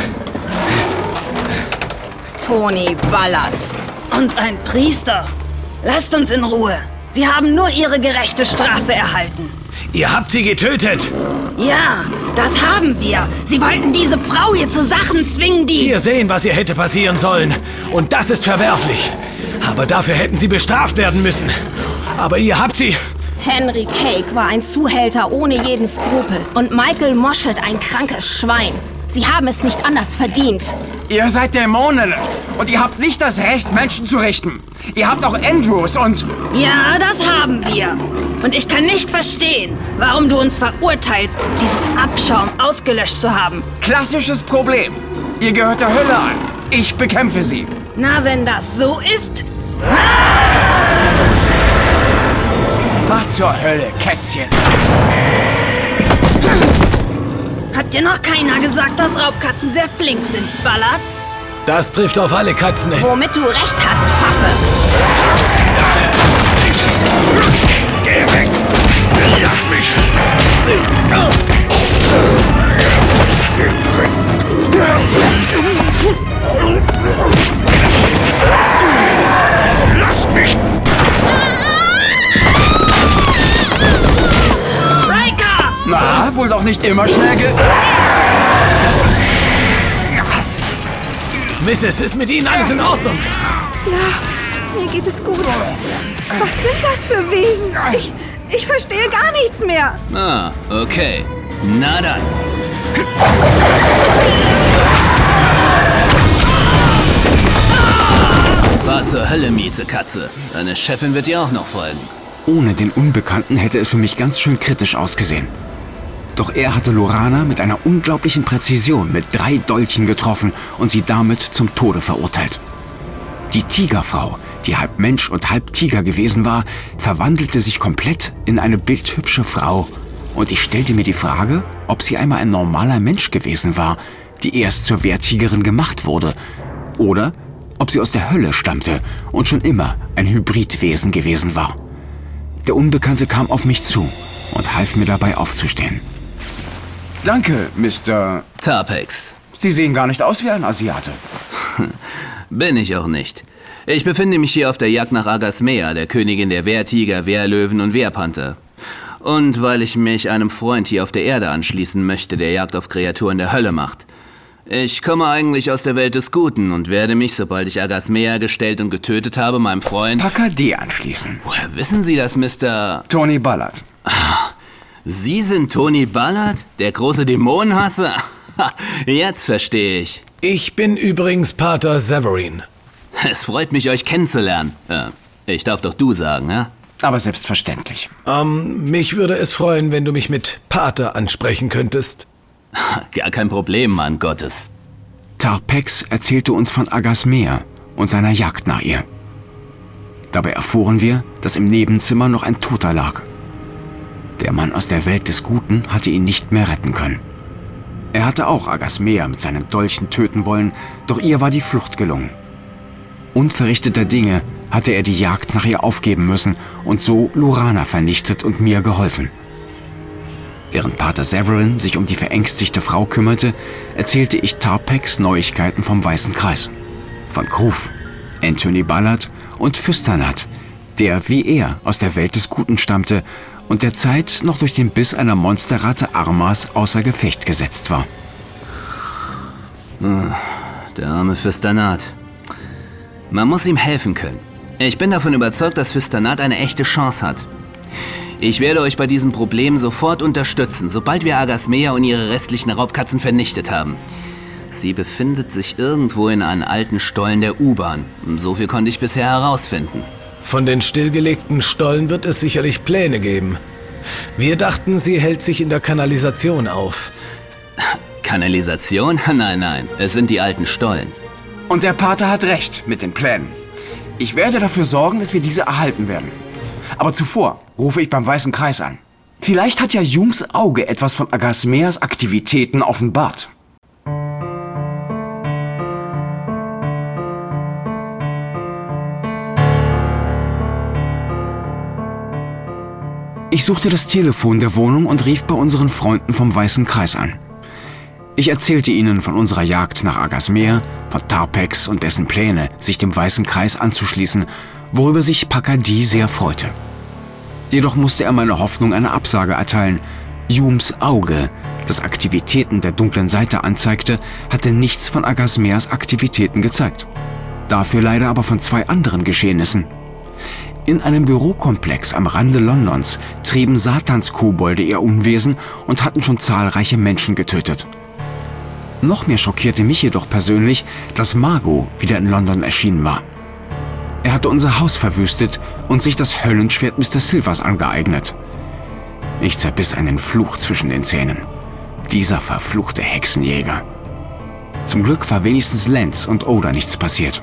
Tony Ballard. Und ein Priester. Lasst uns in Ruhe. Sie haben nur ihre gerechte Strafe erhalten. Ihr habt sie getötet. Ja, das haben wir. Sie wollten diese Frau hier zu Sachen zwingen, die... Wir sehen, was ihr hätte passieren sollen. Und das ist verwerflich. Aber dafür hätten sie bestraft werden müssen. Aber ihr habt sie... Henry Cake war ein Zuhälter ohne jeden Skrupel. Und Michael Moschett ein krankes Schwein. Sie haben es nicht anders verdient. Ihr seid Dämonen. Und ihr habt nicht das Recht, Menschen zu richten. Ihr habt auch Andrews und... Ja, das haben wir. Und ich kann nicht verstehen, warum du uns verurteilst, diesen Abschaum ausgelöscht zu haben. Klassisches Problem. Ihr gehört der Hölle an. Ich bekämpfe sie. Na, wenn das so ist... Fahr zur Hölle, Kätzchen. Hat dir noch keiner gesagt, dass Raubkatzen sehr flink sind, Ballard? Das trifft auf alle Katzen. Womit du recht hast, Pfaffe. Geh weg! Lass mich! Lass mich! Riker! Na, wohl doch nicht immer schnell ge... Missus, ist mit Ihnen alles in Ordnung? Ja, mir geht es gut. Was sind das für Wesen? Ich, ich verstehe gar nichts mehr. Ah, okay. Na dann. Fahr zur Hölle, Miezekatze. Deine Chefin wird dir auch noch folgen. Ohne den Unbekannten hätte es für mich ganz schön kritisch ausgesehen. Doch er hatte Lorana mit einer unglaublichen Präzision mit drei Dolchen getroffen und sie damit zum Tode verurteilt. Die Tigerfrau, die halb Mensch und halb Tiger gewesen war, verwandelte sich komplett in eine bildhübsche Frau. Und ich stellte mir die Frage, ob sie einmal ein normaler Mensch gewesen war, die erst zur Wehrtigerin gemacht wurde. Oder ob sie aus der Hölle stammte und schon immer ein Hybridwesen gewesen war. Der Unbekannte kam auf mich zu und half mir dabei aufzustehen. Danke, Mister Tarpex. Sie sehen gar nicht aus wie ein Asiate. Bin ich auch nicht. Ich befinde mich hier auf der Jagd nach Agasmea, der Königin der Wehrtiger, Wehrlöwen und Wehrpanther. Und weil ich mich einem Freund hier auf der Erde anschließen möchte, der Jagd auf Kreaturen der Hölle macht. Ich komme eigentlich aus der Welt des Guten und werde mich, sobald ich Agasmea gestellt und getötet habe, meinem Freund... Pakadé anschließen. Woher wissen Sie das, Mister... Tony Ballard. Sie sind Tony Ballard, der große Dämonenhasser? Jetzt verstehe ich. Ich bin übrigens Pater Severin. Es freut mich, euch kennenzulernen. Äh, ich darf doch du sagen, ja? Aber selbstverständlich. Ähm, mich würde es freuen, wenn du mich mit Pater ansprechen könntest. Gar kein Problem, Mann Gottes. Tarpex erzählte uns von Agasmea und seiner Jagd nach ihr. Dabei erfuhren wir, dass im Nebenzimmer noch ein Toter lag. Der Mann aus der Welt des Guten hatte ihn nicht mehr retten können. Er hatte auch Agasmea mit seinen Dolchen töten wollen, doch ihr war die Flucht gelungen. Unverrichteter Dinge hatte er die Jagd nach ihr aufgeben müssen und so Lorana vernichtet und mir geholfen. Während Pater Severin sich um die verängstigte Frau kümmerte, erzählte ich Tarpex Neuigkeiten vom Weißen Kreis. Von Kruf, Anthony Ballard und Füsternat, der wie er aus der Welt des Guten stammte und derzeit noch durch den Biss einer Monsterratte Armas außer Gefecht gesetzt war. Der arme Füsternat. Man muss ihm helfen können. Ich bin davon überzeugt, dass Füsternat eine echte Chance hat. Ich werde euch bei diesem Problem sofort unterstützen, sobald wir Agasmea und ihre restlichen Raubkatzen vernichtet haben. Sie befindet sich irgendwo in einem alten Stollen der U-Bahn. So viel konnte ich bisher herausfinden. Von den stillgelegten Stollen wird es sicherlich Pläne geben. Wir dachten, sie hält sich in der Kanalisation auf. Kanalisation? Nein, nein, es sind die alten Stollen. Und der Pater hat recht mit den Plänen. Ich werde dafür sorgen, dass wir diese erhalten werden. Aber zuvor rufe ich beim Weißen Kreis an. Vielleicht hat ja Humes Auge etwas von Agasmeas Aktivitäten offenbart. Ich suchte das Telefon der Wohnung und rief bei unseren Freunden vom Weißen Kreis an. Ich erzählte ihnen von unserer Jagd nach Agasmea, von Tarpex und dessen Pläne, sich dem Weißen Kreis anzuschließen, worüber sich Pakadi sehr freute. Jedoch musste er meiner Hoffnung eine Absage erteilen. Humes Auge, das Aktivitäten der dunklen Seite anzeigte, hatte nichts von Agasmeas Aktivitäten gezeigt. Dafür leider aber von zwei anderen Geschehnissen. In einem Bürokomplex am Rande Londons trieben Satanskobolde ihr Unwesen und hatten schon zahlreiche Menschen getötet. Noch mehr schockierte mich jedoch persönlich, dass Margot wieder in London erschienen war. Er hatte unser Haus verwüstet und sich das Höllenschwert Mister Silvers angeeignet. Ich zerbiss einen Fluch zwischen den Zähnen. Dieser verfluchte Hexenjäger. Zum Glück war wenigstens Lance und Oda nichts passiert.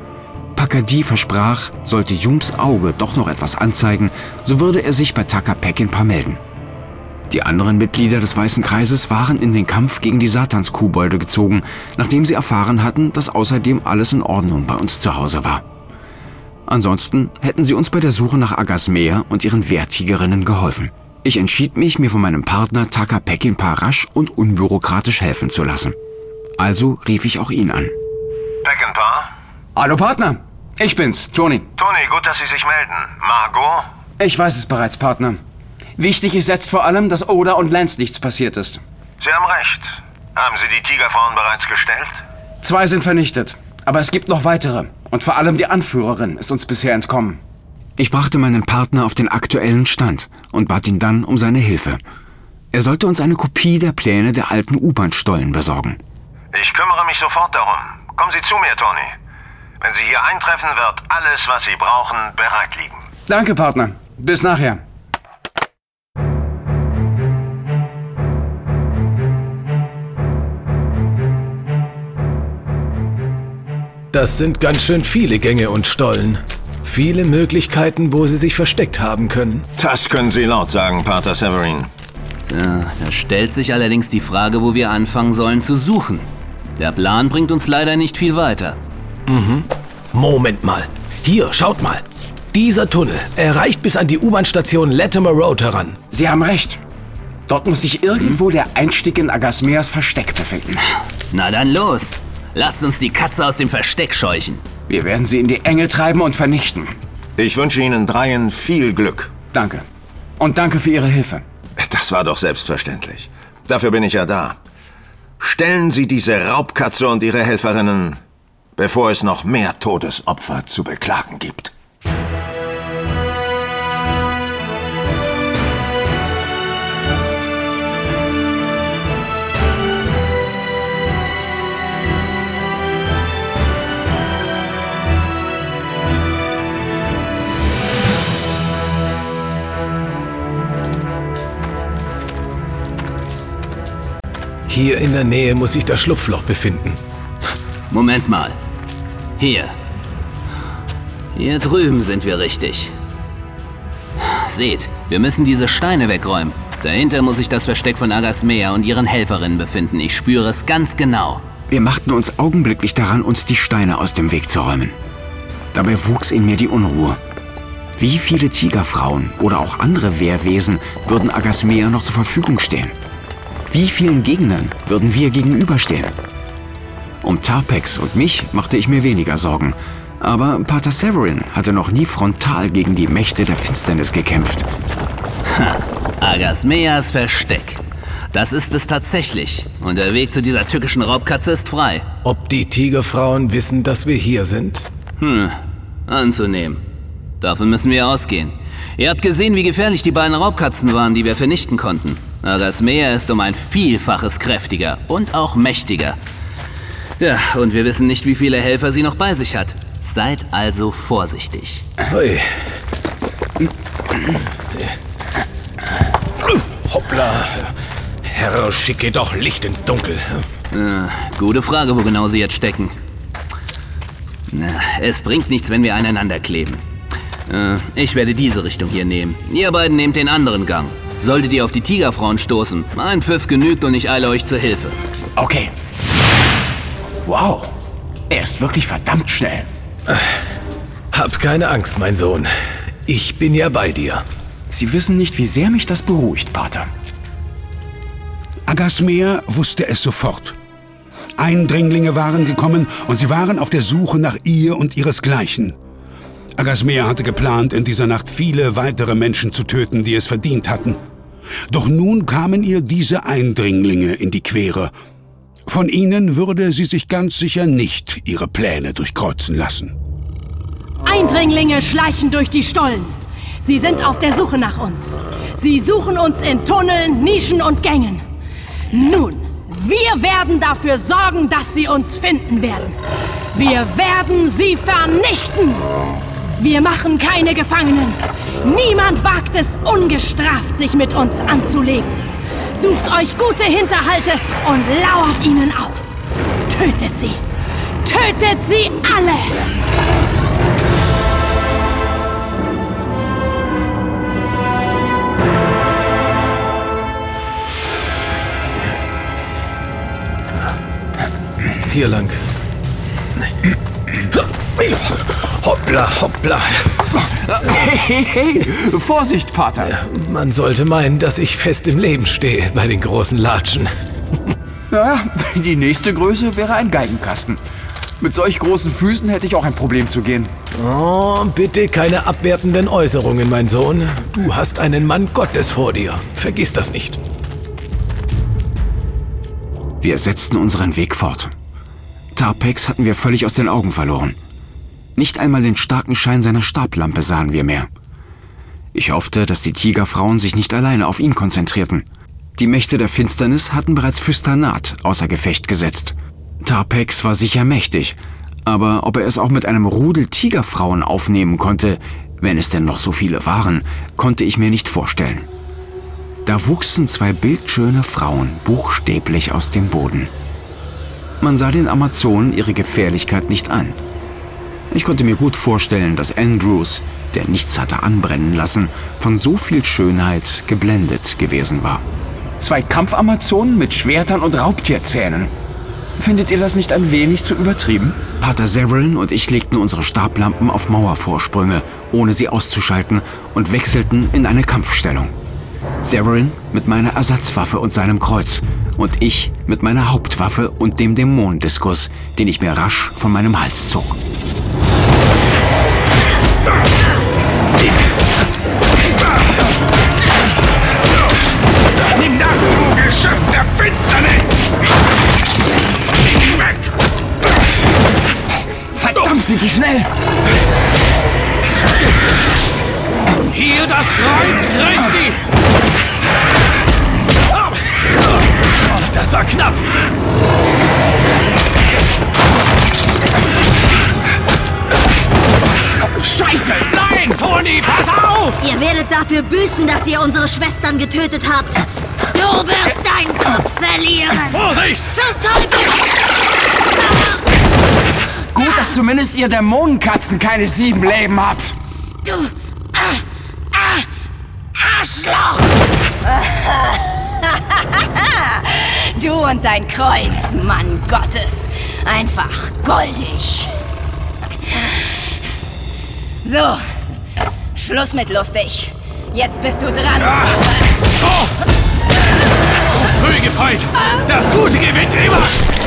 Pakadi versprach, sollte Humes Auge doch noch etwas anzeigen, so würde er sich bei Tucker Peckinpah melden. Die anderen Mitglieder des Weißen Kreises waren in den Kampf gegen die Satanskobolde gezogen, nachdem sie erfahren hatten, dass außerdem alles in Ordnung bei uns zu Hause war. Ansonsten hätten sie uns bei der Suche nach Agasmea und ihren Wehrtigerinnen geholfen. Ich entschied mich, mir von meinem Partner Tucker Peckinpah rasch und unbürokratisch helfen zu lassen. Also rief ich auch ihn an. Peckinpah? Hallo Partner, ich bin's, Tony. Tony, gut, dass Sie sich melden. Margot? Ich weiß es bereits, Partner. Wichtig ist jetzt vor allem, dass Oda und Lance nichts passiert ist. Sie haben recht. Haben Sie die Tigerfrauen bereits gestellt? Zwei sind vernichtet, aber es gibt noch weitere. Und vor allem die Anführerin ist uns bisher entkommen. Ich brachte meinen Partner auf den aktuellen Stand und bat ihn dann um seine Hilfe. Er sollte uns eine Kopie der Pläne der alten U-Bahn-Stollen besorgen. Ich kümmere mich sofort darum. Kommen Sie zu mir, Tony. Wenn Sie hier eintreffen, wird alles, was Sie brauchen, bereit liegen. Danke, Partner. Bis nachher. Das sind ganz schön viele Gänge und Stollen. Viele Möglichkeiten, wo sie sich versteckt haben können. Das können Sie laut sagen, Pater Severin. Tja, da stellt sich allerdings die Frage, wo wir anfangen sollen zu suchen. Der Plan bringt uns leider nicht viel weiter. Mhm. Moment mal. Hier, schaut mal. Dieser Tunnel, er reicht bis an die U-Bahn-Station Latimer Road heran. Sie haben recht. Dort muss sich irgendwo der Einstieg in Agasmeas Versteck befinden. Na dann los. Lasst uns die Katze aus dem Versteck scheuchen. Wir werden sie in die Enge treiben und vernichten. Ich wünsche Ihnen dreien viel Glück. Danke. Und danke für Ihre Hilfe. Das war doch selbstverständlich. Dafür bin ich ja da. Stellen Sie diese Raubkatze und ihre Helferinnen, bevor es noch mehr Todesopfer zu beklagen gibt. Hier in der Nähe muss sich das Schlupfloch befinden. Moment mal. Hier. Hier drüben sind wir richtig. Seht, wir müssen diese Steine wegräumen. Dahinter muss sich das Versteck von Agasmea und ihren Helferinnen befinden. Ich spüre es ganz genau. Wir machten uns augenblicklich daran, uns die Steine aus dem Weg zu räumen. Dabei wuchs in mir die Unruhe. Wie viele Tigerfrauen oder auch andere Wehrwesen würden Agasmea noch zur Verfügung stehen? Wie vielen Gegnern würden wir gegenüberstehen? Um Tarpex und mich machte ich mir weniger Sorgen. Aber Pater Severin hatte noch nie frontal gegen die Mächte der Finsternis gekämpft. Ha, Agasmeas Versteck. Das ist es tatsächlich. Und der Weg zu dieser tückischen Raubkatze ist frei. Ob die Tigerfrauen wissen, dass wir hier sind? Hm, anzunehmen. Davon müssen wir ausgehen. Ihr habt gesehen, wie gefährlich die beiden Raubkatzen waren, die wir vernichten konnten. Agasmea ist um ein Vielfaches kräftiger und auch mächtiger. Ja, und wir wissen nicht, wie viele Helfer sie noch bei sich hat. Seid also vorsichtig. Hui. Hoppla. Herr, schicke doch Licht ins Dunkel. Äh, gute Frage, wo genau Sie jetzt stecken. Na, es bringt nichts, wenn wir aneinander kleben. Äh, ich werde diese Richtung hier nehmen. Ihr beiden nehmt den anderen Gang. Solltet ihr auf die Tigerfrauen stoßen, ein Pfiff genügt und ich eile euch zur Hilfe. Okay. Wow. Er ist wirklich verdammt schnell. Hab keine Angst, mein Sohn. Ich bin ja bei dir. Sie wissen nicht, wie sehr mich das beruhigt, Pater. Agasmea wusste es sofort. Eindringlinge waren gekommen und sie waren auf der Suche nach ihr und ihresgleichen. Agasmea hatte geplant, in dieser Nacht viele weitere Menschen zu töten, die es verdient hatten. Doch nun kamen ihr diese Eindringlinge in die Quere. Von ihnen würde sie sich ganz sicher nicht ihre Pläne durchkreuzen lassen. Eindringlinge schleichen durch die Stollen. Sie sind auf der Suche nach uns. Sie suchen uns in Tunneln, Nischen und Gängen. Nun, wir werden dafür sorgen, dass sie uns finden werden. Wir werden sie vernichten. Wir machen keine Gefangenen. Niemand wagt es ungestraft, sich mit uns anzulegen. Sucht euch gute Hinterhalte und lauert ihnen auf. Tötet sie. Tötet sie alle. Hier lang. Hoppla, hoppla. Hey, hey, hey. Vorsicht, Pater. Ja, man sollte meinen, dass ich fest im Leben stehe bei den großen Latschen. Ja, die nächste Größe wäre ein Geigenkasten. Mit solch großen Füßen hätte ich auch ein Problem zu gehen. Oh, bitte keine abwertenden Äußerungen, mein Sohn. Du hast einen Mann Gottes vor dir. Vergiss das nicht. Wir setzten unseren Weg fort. Tarpex hatten wir völlig aus den Augen verloren. Nicht einmal den starken Schein seiner Stablampe sahen wir mehr. Ich hoffte, dass die Tigerfrauen sich nicht alleine auf ihn konzentrierten. Die Mächte der Finsternis hatten bereits Fystanat außer Gefecht gesetzt. Tarpex war sicher mächtig, aber ob er es auch mit einem Rudel Tigerfrauen aufnehmen konnte, wenn es denn noch so viele waren, konnte ich mir nicht vorstellen. Da wuchsen zwei bildschöne Frauen buchstäblich aus dem Boden. Man sah den Amazonen ihre Gefährlichkeit nicht an. Ich konnte mir gut vorstellen, dass Andrews, der nichts hatte anbrennen lassen, von so viel Schönheit geblendet gewesen war. Zwei Kampfamazonen mit Schwertern und Raubtierzähnen. Findet ihr das nicht ein wenig zu übertrieben? Pater Severin und ich legten unsere Stablampen auf Mauervorsprünge, ohne sie auszuschalten, und wechselten in eine Kampfstellung. Severin mit meiner Ersatzwaffe und seinem Kreuz und ich mit meiner Hauptwaffe und dem Dämonendiskus, den ich mir rasch von meinem Hals zog. Nimm das, du Geschöpf der Finsternis! Weg! Verdammt, sind die schnell! Hier das Kreuz Christi! Das war knapp! Scheiße! Nein! Toni, pass auf! Ihr werdet dafür büßen, dass ihr unsere Schwestern getötet habt. Du wirst deinen Kopf verlieren! Vorsicht! Zum Teufel! Gut, dass zumindest ihr Dämonenkatzen keine sieben Leben habt. Du... Äh, äh, Arschloch! Du und dein Kreuz, Mann Gottes. Einfach goldig. So, Schluss mit lustig. Jetzt bist du dran. Ah. Oh. So früh gefreut. Das Gute gewinnt immer.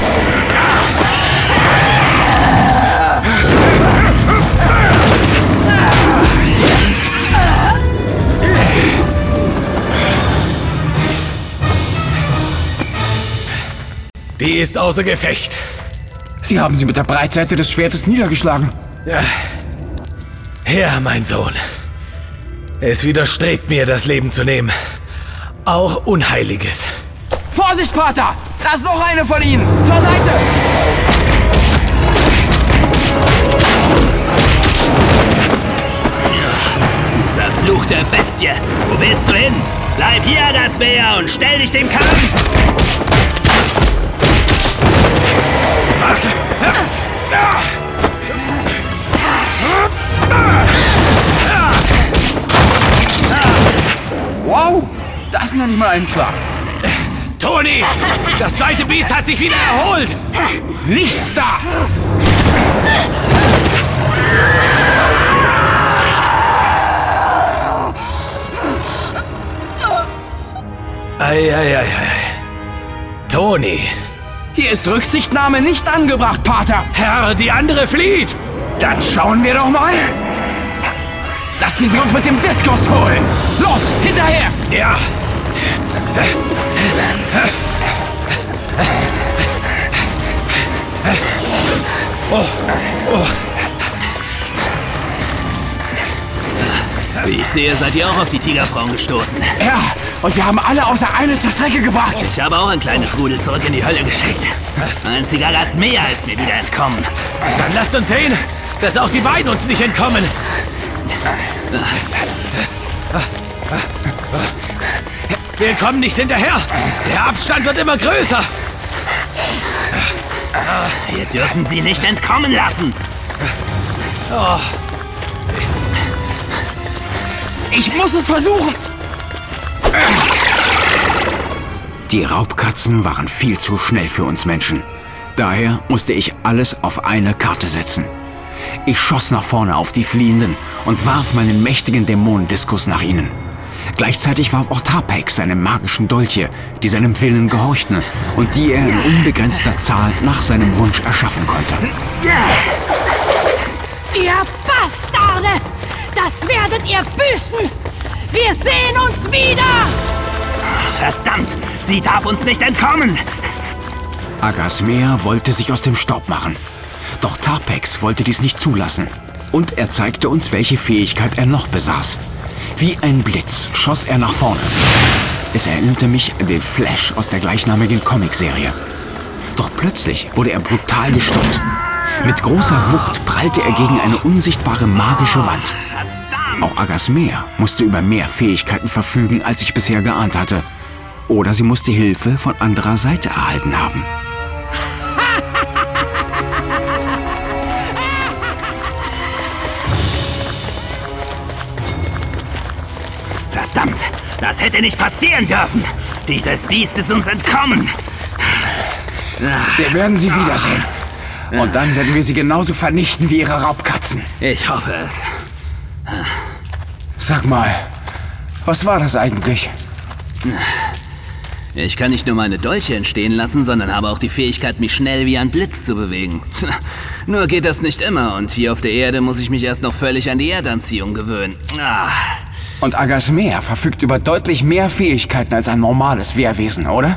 Die ist außer Gefecht. Sie haben sie mit der Breitseite des Schwertes niedergeschlagen. Ja. Ja, mein Sohn. Es widerstrebt mir, das Leben zu nehmen. Auch Unheiliges. Vorsicht, Pater! Da ist noch eine von ihnen! Zur Seite! Verfluchte Bestie! Wo willst du hin? Bleib hier, Agasmea, und stell dich dem Kampf! Warte! Wow! Das nenne ich mal einen Schlag. Toni! Das zweite Biest hat sich wieder erholt! Nichts da! Eieiei. Toni! Hier ist Rücksichtnahme nicht angebracht, Pater! Herr, die andere flieht! Dann schauen wir doch mal, dass wir sie uns mit dem Diskus holen! Los, hinterher! Ja! Oh, oh. Wie ich sehe, seid ihr auch auf die Tigerfrauen gestoßen. Ja, und wir haben alle außer eine zur Strecke gebracht. Ich habe auch ein kleines Rudel zurück in die Hölle geschickt. Einziger Agasmea ist mir wieder entkommen. Dann lasst uns sehen, dass auch die beiden uns nicht entkommen. Wir kommen nicht hinterher. Der Abstand wird immer größer. Wir dürfen sie nicht entkommen lassen. Oh. Ich muss es versuchen. Die Raubkatzen waren viel zu schnell für uns Menschen. Daher musste ich alles auf eine Karte setzen. Ich schoss nach vorne auf die Fliehenden und warf meinen mächtigen Dämonendiskus nach ihnen. Gleichzeitig warf auch Tarpex seine magischen Dolche, die seinem Willen gehorchten und die er in unbegrenzter Zahl nach seinem Wunsch erschaffen konnte. Ihr Bastarde! Das werdet ihr büßen! Wir sehen uns wieder! Verdammt! Sie darf uns nicht entkommen! Agasmea wollte sich aus dem Staub machen. Doch Tarpex wollte dies nicht zulassen. Und er zeigte uns, welche Fähigkeit er noch besaß. Wie ein Blitz schoss er nach vorne. Es erinnerte mich an den Flash aus der gleichnamigen Comicserie. Doch plötzlich wurde er brutal gestoppt. Mit großer Wucht prallte er gegen eine unsichtbare magische Wand. Auch Agasmea musste über mehr Fähigkeiten verfügen, als ich bisher geahnt hatte. Oder sie musste Hilfe von anderer Seite erhalten haben. Verdammt! Das hätte nicht passieren dürfen! Dieses Biest ist uns entkommen! Wir werden sie wiedersehen. Und dann werden wir sie genauso vernichten wie ihre Raubkatzen. Ich hoffe es. Sag mal, was war das eigentlich? Ich kann nicht nur meine Dolche entstehen lassen, sondern habe auch die Fähigkeit, mich schnell wie ein Blitz zu bewegen. Nur geht das nicht immer und hier auf der Erde muss ich mich erst noch völlig an die Erdanziehung gewöhnen. Ah. Und Agasmea verfügt über deutlich mehr Fähigkeiten als ein normales Wehrwesen, oder?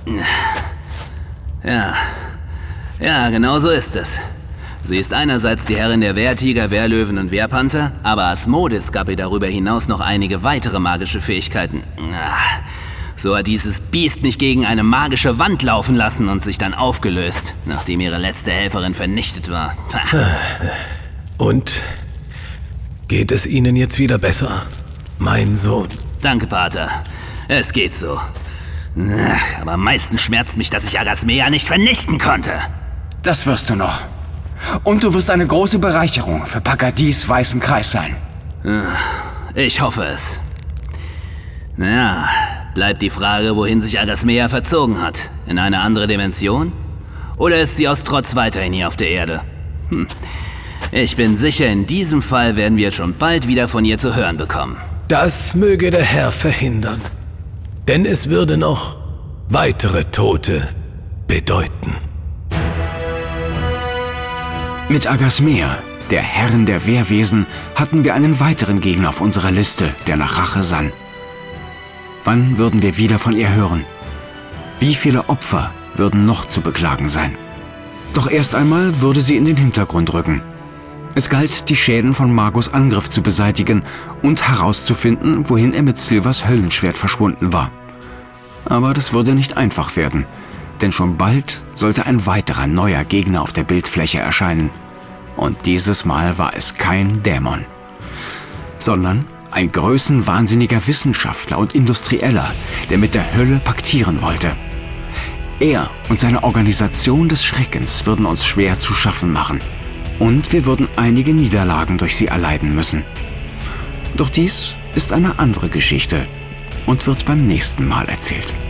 Ja. Ja, genau so ist es. Sie ist einerseits die Herrin der Wehrtiger, Wehrlöwen und Wehrpanther, aber Asmodis gab ihr darüber hinaus noch einige weitere magische Fähigkeiten. So hat dieses Biest mich gegen eine magische Wand laufen lassen und sich dann aufgelöst, nachdem ihre letzte Helferin vernichtet war. Und? Geht es Ihnen jetzt wieder besser, mein Sohn? Danke, Pater. Es geht so. Aber am meisten schmerzt mich, dass ich Agasmea nicht vernichten konnte. Das wirst du noch. Und du wirst eine große Bereicherung für Pagadis weißen Kreis sein. Ich hoffe es. Naja, bleibt die Frage, wohin sich Agasmea verzogen hat. In eine andere Dimension? Oder ist sie aus Trotz weiterhin hier auf der Erde? Hm. Ich bin sicher, in diesem Fall werden wir schon bald wieder von ihr zu hören bekommen. Das möge der Herr verhindern. Denn es würde noch weitere Tote bedeuten. Mit Agasmea, der Herrin der Wehrwesen, hatten wir einen weiteren Gegner auf unserer Liste, der nach Rache sann. Wann würden wir wieder von ihr hören? Wie viele Opfer würden noch zu beklagen sein? Doch erst einmal würde sie in den Hintergrund rücken. Es galt, die Schäden von Magos Angriff zu beseitigen und herauszufinden, wohin er mit Silvers Höllenschwert verschwunden war. Aber das würde nicht einfach werden, denn schon bald sollte ein weiterer neuer Gegner auf der Bildfläche erscheinen. Und dieses Mal war es kein Dämon, sondern ein größenwahnsinniger Wissenschaftler und Industrieller, der mit der Hölle paktieren wollte. Er und seine Organisation des Schreckens würden uns schwer zu schaffen machen. Und wir würden einige Niederlagen durch sie erleiden müssen. Doch dies ist eine andere Geschichte und wird beim nächsten Mal erzählt.